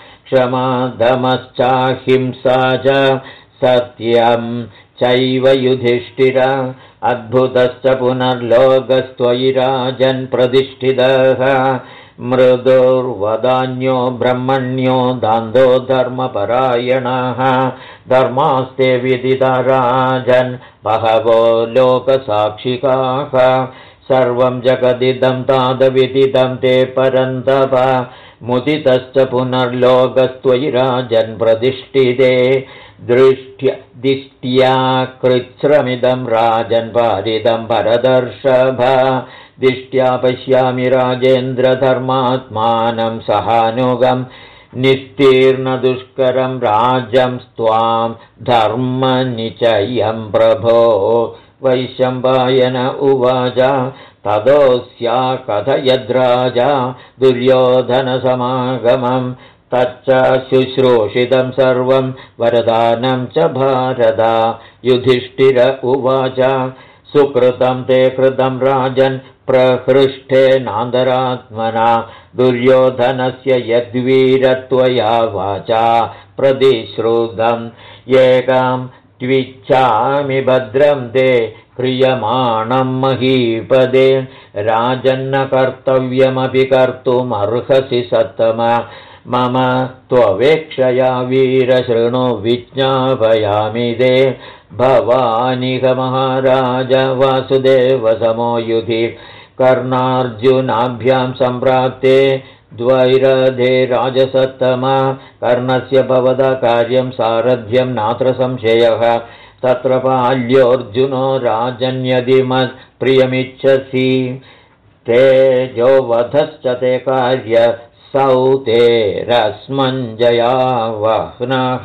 S1: क्षमादमश्चाहिंसा च सत्यं चैव युधिष्ठिर अद्भुतश्च पुनर्लोकस्त्वयि राजन् प्रतिष्ठितः मृदुर्वदान्यो ब्रह्मण्यो दान्तो धर्मपरायणः धर्मास्ते विदिता राजन् बहवो लोकसाक्षिकाः सर्वं जगदिदं तादविदितं ते परन्तप मुदितश्च पुनर्लोकस्त्वयि राजन् प्रतिष्ठिते दिष्ट्या कृच्छ्रमिदं राजन् पारितं भरतर्षभ दिष्ट्या पश्यामि राजेन्द्रधर्मात्मानं सहानुगं निस्तीर्णदुष्करं राज्यं त्वां धर्मनिचयं प्रभो वैशम्पायन उवाच ततोऽस्या कथयद्राजा दुर्योधनसमागमं तच्च शुश्रूषितं सर्वं वरदानं च भारत युधिष्ठिर उवाच सुकृतं ते कृतं राजन् प्रहृष्टेनान्तरात्मना दुर्योधनस्य यद्वीरत्वया वाचा प्रतिश्रुतम् एकां त्विच्छामि भद्रं ते क्रियमाणं महीपदे राजन्न कर्तव्यमपि कर्तुमर्हसि सत्तम मम त्ववेक्षया वीरशृणु विज्ञापयामि ते भवानिह महाराज वासुदेव समो युधि कर्णार्जुनाभ्यां सम्प्राप्ते द्वैरधे राजसत्तमा कर्णस्य भवदा कार्यं सारथ्यं नात्र संशयः तत्र बाल्योऽर्जुनो राजन्यदि मत्प्रियमिच्छसि तेजोवधश्च ते कार्य सौतेरस्मञ्जयावह्नः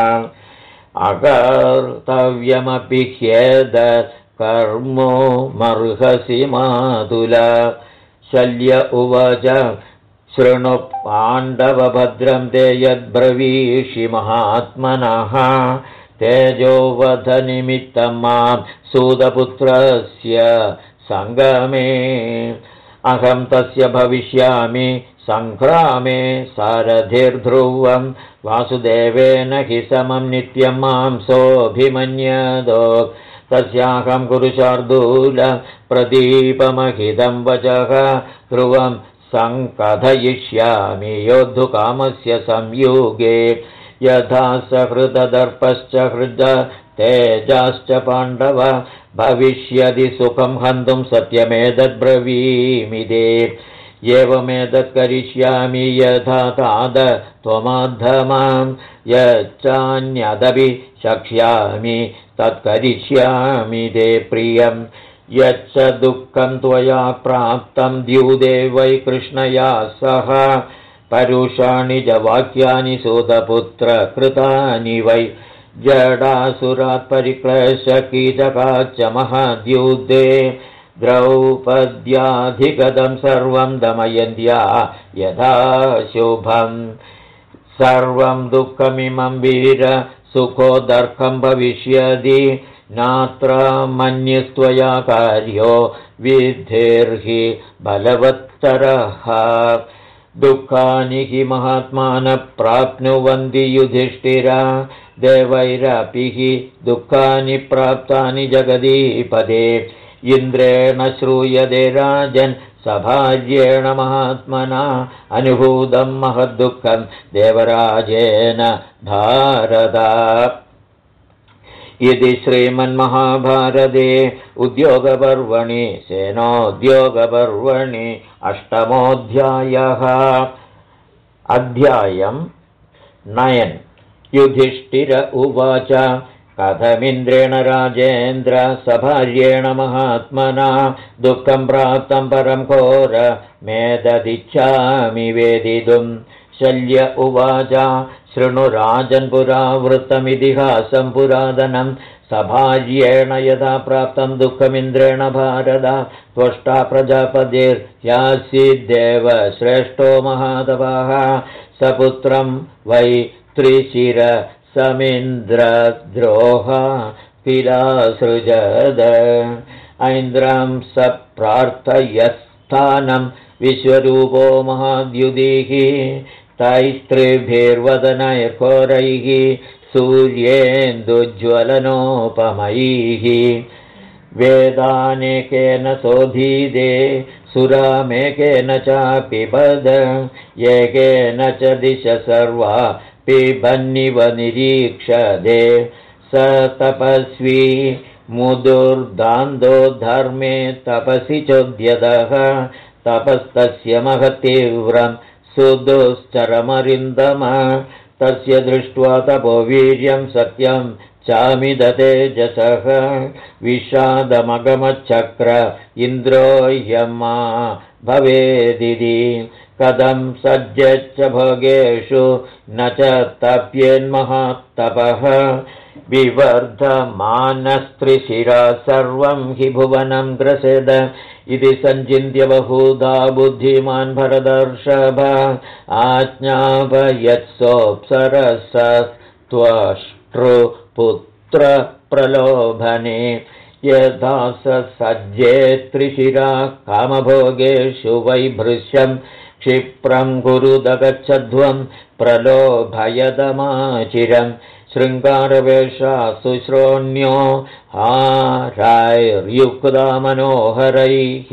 S1: अकर्तव्यमपि ह्येद कर्मो मर्हसि मातुल शल्य उवाच शृणु पाण्डवभद्रं ते यद्ब्रवीषि महात्मनः तेजोवधनिमित्तं मां सूतपुत्रस्य सङ्गमे अहं तस्य भविष्यामि सङ्ग्रामे सारथिर्ध्रुवं वासुदेवेन हि समं नित्यं मां सोऽभिमन्यतो तस्याहं कुरुशार्दूल प्रदीपमहितं वचः ध्रुवं सङ्कथयिष्यामि योद्धुकामस्य संयुगे यथा सहृददर्पश्च हृद तेजाश्च पाण्डव भविष्यति सुखं हन्तुं सत्यमेतद्ब्रवीमि ते एवमेतत्करिष्यामि यथा ताद त्वमद्धमां यच्चान्यदपि शक्ष्यामि तत्करिष्यामि ते प्रियं यच्च दुःखं त्वया प्राप्तं द्यूते वै कृष्णया सह परुषाणि च वाक्यानि सूतपुत्र कृतानि वै जडासुरात् परिक्लेशकीचकाच्च महाद्यूते द्रौपद्याधिगतं सर्वं दमयन्त्या यथा शुभम् सर्वं दुःखमिमं वीर सुखोदर्कं भविष्यति नात्र मन्यस्त्वया कार्यो विद्धेर्हि बलवत्तरः दुःखानि हि महात्मानः प्राप्नुवन्ति युधिष्ठिरा देवैरपि हि दुःखानि प्राप्तानि जगदीपदे इन्द्रेण श्रूयते राजन् सभार्येण महात्मना अनुभूतं महद्दुःखं देवराजेन भारत इति श्रीमन्महाभारते उद्योगपर्वणि सेनोद्योगपर्वणि 8मोऽध्यायः। अध्यायं 9 युधिष्ठिर उवाच कथमिन्द्रेण राजेन्द्र सभार्येण महात्मना दुःखं प्राप्तं परं घोर मेददिच्छामि वेदितुं शल्य उवाच शृणु राजन्पुरावृत्तमितिहासं पुरातनं सभार्येण यथा प्राप्तं दुःखमिन्द्रेण भारत त्वष्टा प्रजापतिर्ह्यासीद्देव श्रेष्ठो महातपः सपुत्रं वै त्रिशिर समिन्द्रद्रोह किलासृजद ऐन्द्रं स प्रार्थयस्थानं विश्वरूपो महाद्युतिः तैस्त्रिभिर्वदनैर्घोरैः सूर्येन्दुज्ज्वलनोपमैः वेदानेकेन शोधीदे सुरामेकेन चापिबद एकेन च दिश सर्वा पिबन्निव निरीक्षदे स तपस्वी मुदुर्दान्तो धर्मे तपसि चोद्यतः तपस्तस्य महतीव्रं सुदुश्चरमरिन्दम तस्य दृष्ट्वा तपोवीर्यं सत्यं चामिदतेजसः विषादमगमच्चक्र इन्द्रो ह्यमा भवेदिति कथं सज्जच्च भोगेषु न च तप्येन्महात्तपः विवर्धमानस्त्रिशिरा सर्वं हि भुवनं ग्रसेद इति सञ्चिन्त्य बहुधा बुद्धिमान् भरतर्षभ आज्ञापयत्सोऽप्सरसस्त्वष्टृपुत्रप्रलोभने यथा स सज्जेत्त्रिशिरा कामभोगेषु वैभृश्यं क्षिप्रं कुरुदगच्छध्वं प्रलोभयदमाचिरं शृङ्गारवेषासु श्रोण्यो हारैर्युक्ता मनोहरैः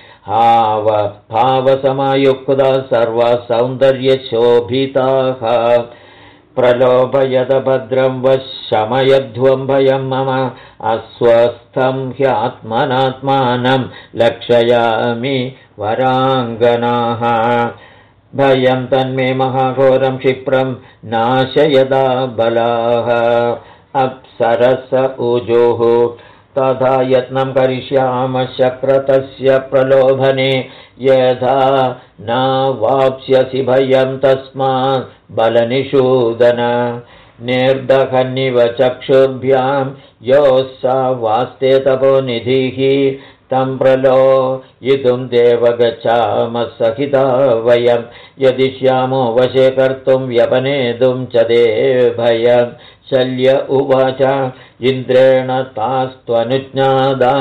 S1: हावभावसमयुक्ता सर्वा सौन्दर्यशोभिताः प्रलोभयदभद्रं वशमयध्वं भयं मम अस्वस्थं ह्यात्मनात्मानं लक्षयामि वराङ्गनाः भयं तन्मे महाघोरं क्षिप्रं नाशयदा बलाः अप्सरस ऊजुः तथा यत्नं करिष्यामः शक्रतस्य प्रलोभने यथा न वाप्स्यसि भयं तस्मात् बलनिषूदन निर्दहन्निव चक्षुर्भ्यां योऽसा वास्ते तपोनिधिः तं प्रलोयितुं देव गच्छामः सहिता वयं यदि श्यामो वशे कर्तुं व्यपनेतुं च ते भयं शल्य उवाच इन्द्रेण तास्त्वनुज्ञाता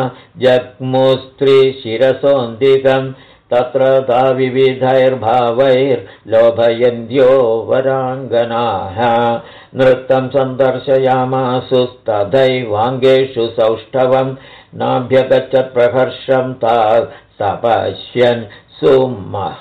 S1: जग्मुस्त्रिशिरसोऽन्तिकं तत्र ता विविधैर्भावैर्लोभयन्त्यो वराङ्गनाः नृत्तं सन्दर्शयामासु तथैवाङ्गेषु सौष्ठवं नाभ्यगच्छत् प्रहर्षं ता सपश्यन्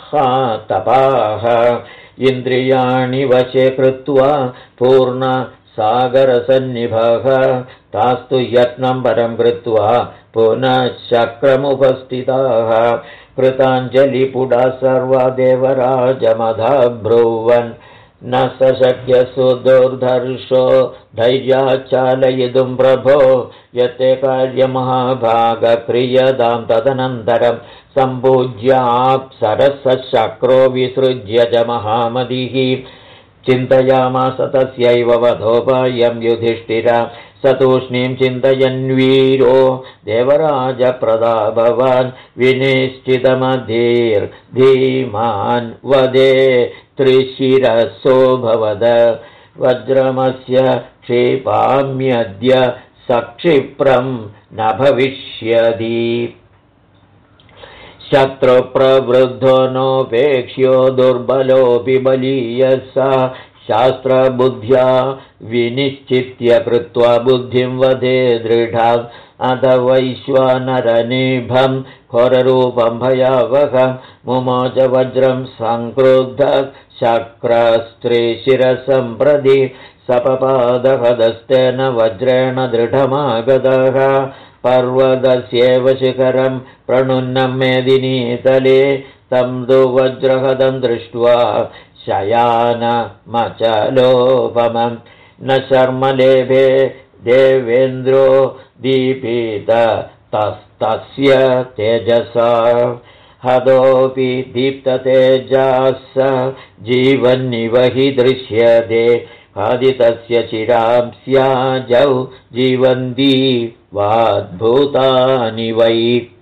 S1: सुमहातपाः इन्द्रियाणि वशे कृत्वा पूर्ण सागरसन्निभः तास्तु यत्नं परं कृत्वा पुनः शक्रमुपस्थिताः कृताञ्जलिपुडा सर्वा देवराजमधा ब्रुवन् न सशक्यसु दुर्धर्षो धैर्याचालयितुं प्रभो यते कार्यमहाभागक्रियतां तदनन्तरं सम्पूज्याप्सरसशक्रो विसृज्य च महामतिः चिन्तयामास तस्यैव वधोपायं युधिष्ठिर स तूष्णीं चिन्तयन्वीरो देवराजप्रतापवान् विनिश्चितमधीर्धीमान् वदे त्रिशिरसो भवद वज्रमस्य क्षिपाम्यद्य सक्षिप्रं न भविष्यति शत्रुप्रवृद्धो नोपेक्ष्यो दुर्बलोऽपि बलीयसा शास्त्रबुद्ध्या विनिश्चित्य कृत्वा बुद्धिं वदे दृढाम् अथ वैश्वानरनिभं घोररूपं भयावहं मुमोच वज्रं संक्रुद्धः शक्रस्त्रिशिरसं प्रति सपपादहदस्तेन वज्रेण दृढमागतः पर्वतस्येव शिखरं प्रणुन्नं मेदिनीतले तं तु वज्रहदं दृष्ट्वा शयानमचलोपमं न शर्मलेभे देवेन्द्रो दीपित तस्य तेजसा हदोऽपि दीप्ततेजस जीवन्निव हि दृश्यते खादितस्य शिरांस्याजौ जीवन्ती वाद्भूतानि वै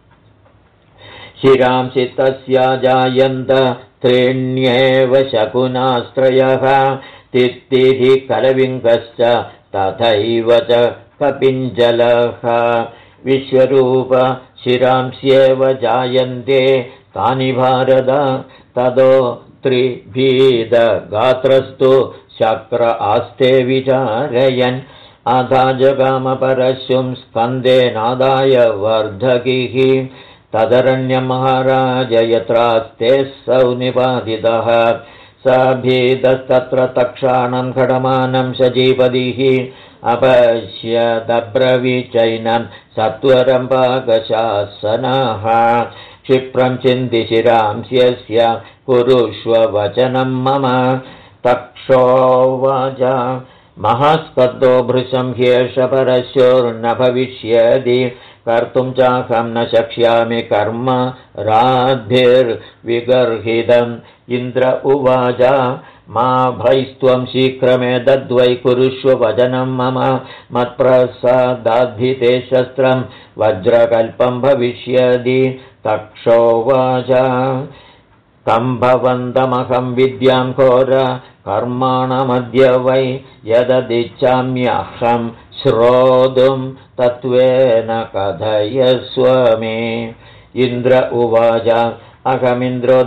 S1: शिरांसि तस्या जायन्त त्रीण्येव शकुनास्त्रयः तित्तिः कलविङ्गश्च तथैव च कपिञ्जलः विश्वरूप शिरांस्येव जायन्ते तानि भारत ततो त्रिभीदगात्रस्तु शक्र आस्ते विचारयन् अथा जगामपरशुं स्कन्देनादाय वर्धकिः तदरण्यमहाराज यत्रास्ते सौ निपातितः स भीतस्तत्र तक्षाणं खडमानं सजीपतिः अपश्यदब्रवीचैनं सत्वरं पाकशासनः क्षिप्रं चिन्तिशिरांस्यस्य कुरुष्व वचनं मम तक्षोवाच महास्कन्दो भृशं ह्येष परशुर्न भविष्यति कर्तुं चाहं न शक्ष्यामि कर्म राद्भिर्विगर्हितम् इन्द्र उवाच मा भैस्त्वं शीघ्रमेतद्वै कुरुष्व वचनं मम मत्प्रसादाद्धिते शस्त्रं वज्रकल्पं भविष्यति तक्षोवाच सम्भवन्तमहं विद्यां घोर कर्माणमद्य वै यददिच्छाम्यहं श्रोतुं तत्त्वेन कथयस्व मे इन्द्र उवाच अहमिन्द्रो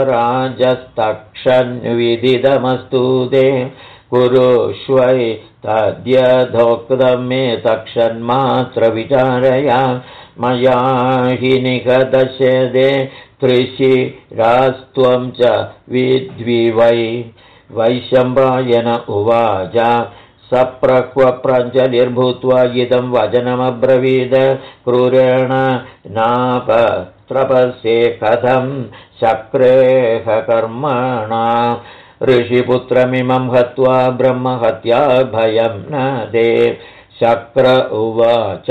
S1: देवराजस्तक्षन्विदितमस्तु ते कुरुष्वै तद्यथोक्तं मे तक्षन्मात्र विचारय मया हि निगतशेदे त्रिशिरास्त्वं च विद्वि वै वैशम्पायन उवाच सप्रह्वप्रञ्जलिर्भूत्वा इदं वचनमब्रवीद क्रूरेण नापत्रपसे कथं शक्रेह कर्मणा ऋषिपुत्रमिमं हत्वा ब्रह्महत्या भयं न दे शक्र उवाच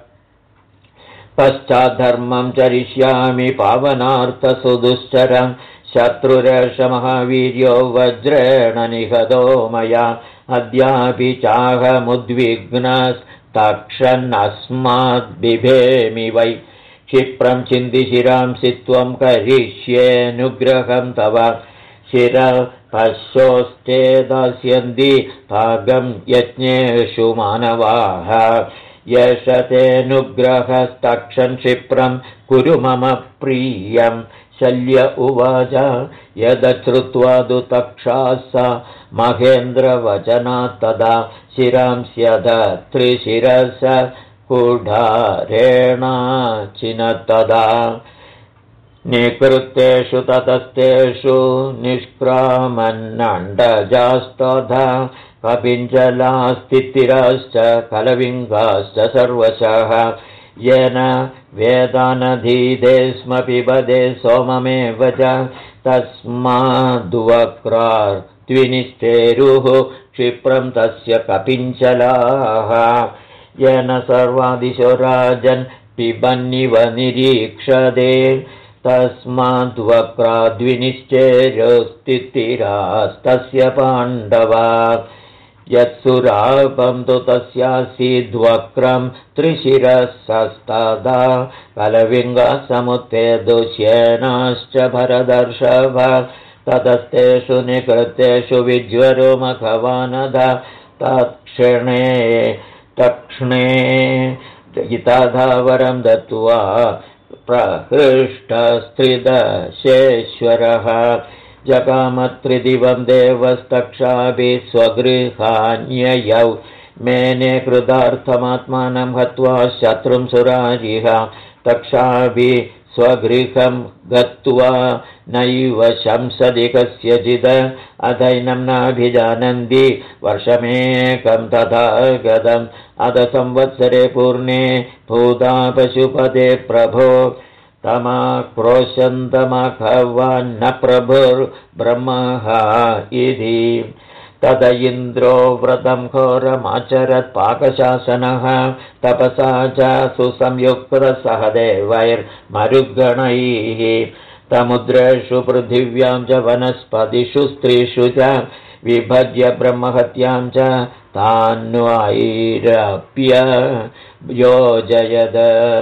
S1: पश्चाद्धर्मं चरिष्यामि पावनार्थसुदुश्चरं शत्रुरेषमहावीर्यो वज्रेण निहतो मया अद्यापि चाहमुद्विग्नस्तक्षन्नस्माद्बिभेमि वै क्षिप्रं चिन्तिशिरांसि त्वं करिष्येऽनुग्रहं तव शिरपश्योस्ते दास्यन्ति भागं यज्ञेषु मानवाः यश तेऽनुग्रहस्तक्षन् क्षिप्रं कुरु मम प्रियं शल्य उवाच यदश्रुत्वा तु तक्षास महेन्द्रवचनात् तदा शिरांस्यथ त्रिशिरस कुढारेणाचिनत्तदा निकृतेषु ततस्तेषु निष्क्रामन्नण्डजास्तथा कपिञ्जलास्तितिराश्च कलविङ्गाश्च सर्वशः येन वेदानधीते स्म पिबदे सोममेव च तस्माद्वक्रार्द्विनिश्चेरुः क्षिप्रं तस्य कपिञ्जलाः येन सर्वादिशो राजन् पिबन्निव निरीक्षते तस्माद्वक्राद्विनिश्चेरुस्तितिरास्तस्य पाण्डवा यत्सुरापं तु तस्यासीद्वक्रं त्रिशिरसस्तदा कलविङ्गसमुत्तेदुश्येनाश्च भरदर्षभ ततस्तेषु निकृतेषु विज्वरो मघवानध तत्क्षणे तथा वरं दत्त्वा प्रहृष्टस्त्रिदशेश्वरः जगामत्रिदिवं देवस्तक्षाभिः स्वगृहान्ययौ मेने कृतार्थमात्मानं हत्वा शत्रुं सुराजिः तक्षाभिः स्वगृहं गत्वा नैव शंसदि कस्यचिद अधैनं नाभिजानन्ति वर्षमेकं तथा गतम् अध संवत्सरे पूर्णे भूता पशुपते प्रभो तमाक्रोशन्तमखवान्न प्रभुर्ब्रह्मः इति तद इन्द्रो व्रतं घोरमाचरत् पाकशासनः तपसा च सुसंयुक्तसह देवैर्मरुद्गणैः समुद्रेषु पृथिव्यां च वनस्पतिषु स्त्रीषु च विभज्य ब्रह्महत्यां च तान्वैरप्य योजयद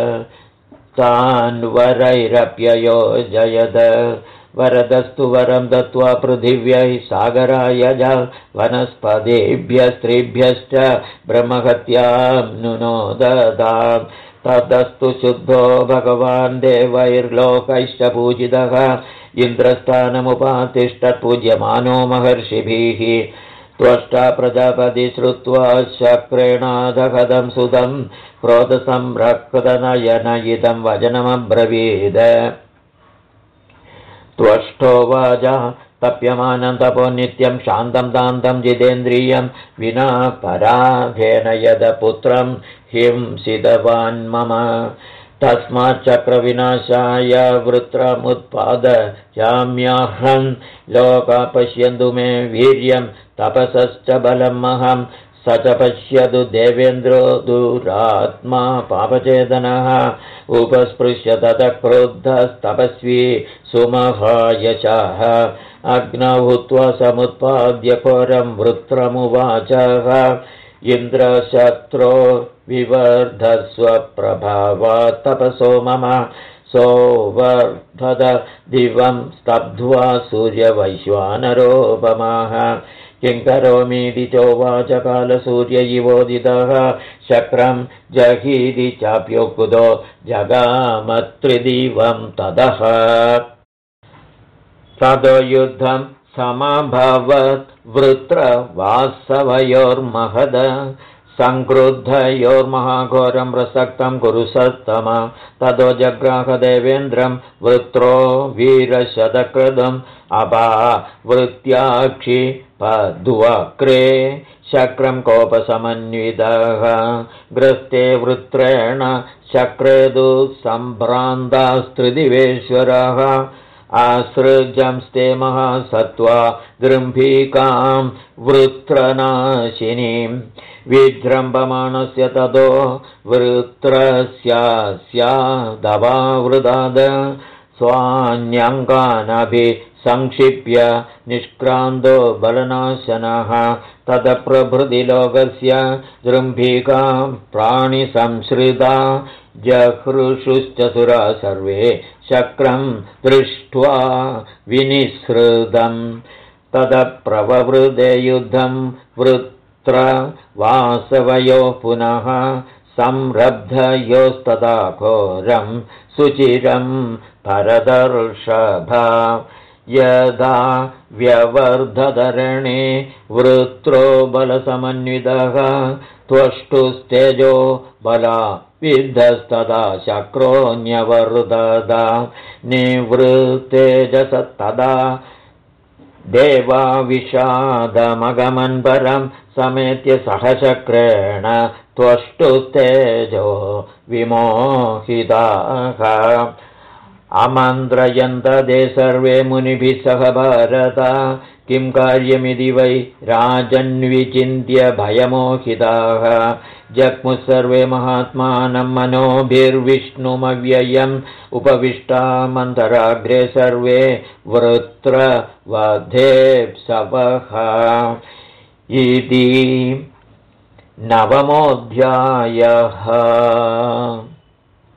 S1: तान्वरैरप्ययोजयद वरदस्तु वरं दत्त्वा पृथिव्यै सागराय च वनस्पतिभ्यः स्त्रीभ्यश्च ब्रह्महत्यां नुनोददां ततस्तु शुद्धो भगवान् देवैर्लोकैश्च पूजितः इन्द्रस्थानमुपातिष्ठत् पूज्यमानो महर्षिभिः त्वष्टा प्रजापति श्रुत्वा शक्रेणादहदं सुतं क्रोधसंरक्तनयन इदं वचनमब्रवीद त्वष्टोवाच तप्यमानं तपो नित्यं शान्तं दान्तं जितेन्द्रियं विना पराधेन यदपुत्रं हिंसितवान् मम तस्माच्चक्रविनाशाय वृत्रमुत्पादयाम्यहं लोका पश्यन्तु मे वीर्यं तपसश्च बलमहं स च पश्यतु देवेन्द्रो दुरात्मा पापचेतनः उपस्पृश्य ततः क्रुद्धस्तपस्वी सुमहायशः अग्नौ हुत्वा समुत्पाद्य घोरं वृत्रमुवाचः इन्द्रशत्रो विवर्धस्व प्रभावात् तपसो मम सोवर्धद दिवं स्तब्ध्वा सूर्यवैश्वानरोपमाः किं करोमीति चोवाच कालसूर्य इवोदितः शक्रं जहीति चाप्योक्तो जगामत्रिदिवं ततः ततो युद्धं समभवत् वृत्रवासवयोर्महद सङ्क्रुद्धयोर्महाघोरं प्रसक्तं कुरु सत्तम ततो जग्राह देवेन्द्रं वृत्रो वीरशतकृतम् अपावृत्याक्षि पद्वक्रे शक्रं कोपसमन्वितः ग्रस्ते वृत्रेण शक्रेदु सम्भ्रान्तास्त्रिदिवेश्वरः आसृजंस्ते महासत्त्वा गृम्भीकां वृत्रनाशिनीं विजृम्भमाणस्य ततो वृत्रस्यादवावृदाद स्वान्यङ्गानभिसंक्षिप्य निष्क्रान्तो बलनाशनः तदप्रभृति लोकस्य जृम्भीकां प्राणिसंश्रिता जहृषुश्च सुरा सर्वे शक्रं दृष्ट्वा विनिसृतं तदप्रववृदे युद्धं वृत्रवासवयोः पुनः संरब्धयोस्तदा घोरं सुचिरं भरतर्षभा यदा व्यवर्धधरणे वृत्रो बलसमन्वितः त्वष्टुस्तेजो बला विद्धस्तदा शक्रोऽन्यवर्धदा निवृत्तेजसत्तदा देवा विषादमगमन् परं समेत्य सहचक्रेण त्वष्टुतेजो विमोहिताः अमन्त्रयन्तदे सर्वे मुनिभिः सह भारत किं कार्यमिति वै राजन्विचिन्त्य भयमोहिताः जग्मुः सर्वे महात्मानं मनोभिर्विष्णुमव्ययम् उपविष्टा मन्थराग्रे सर्वे वृत्रवधेप्सवः इति 9मोऽध्यायः।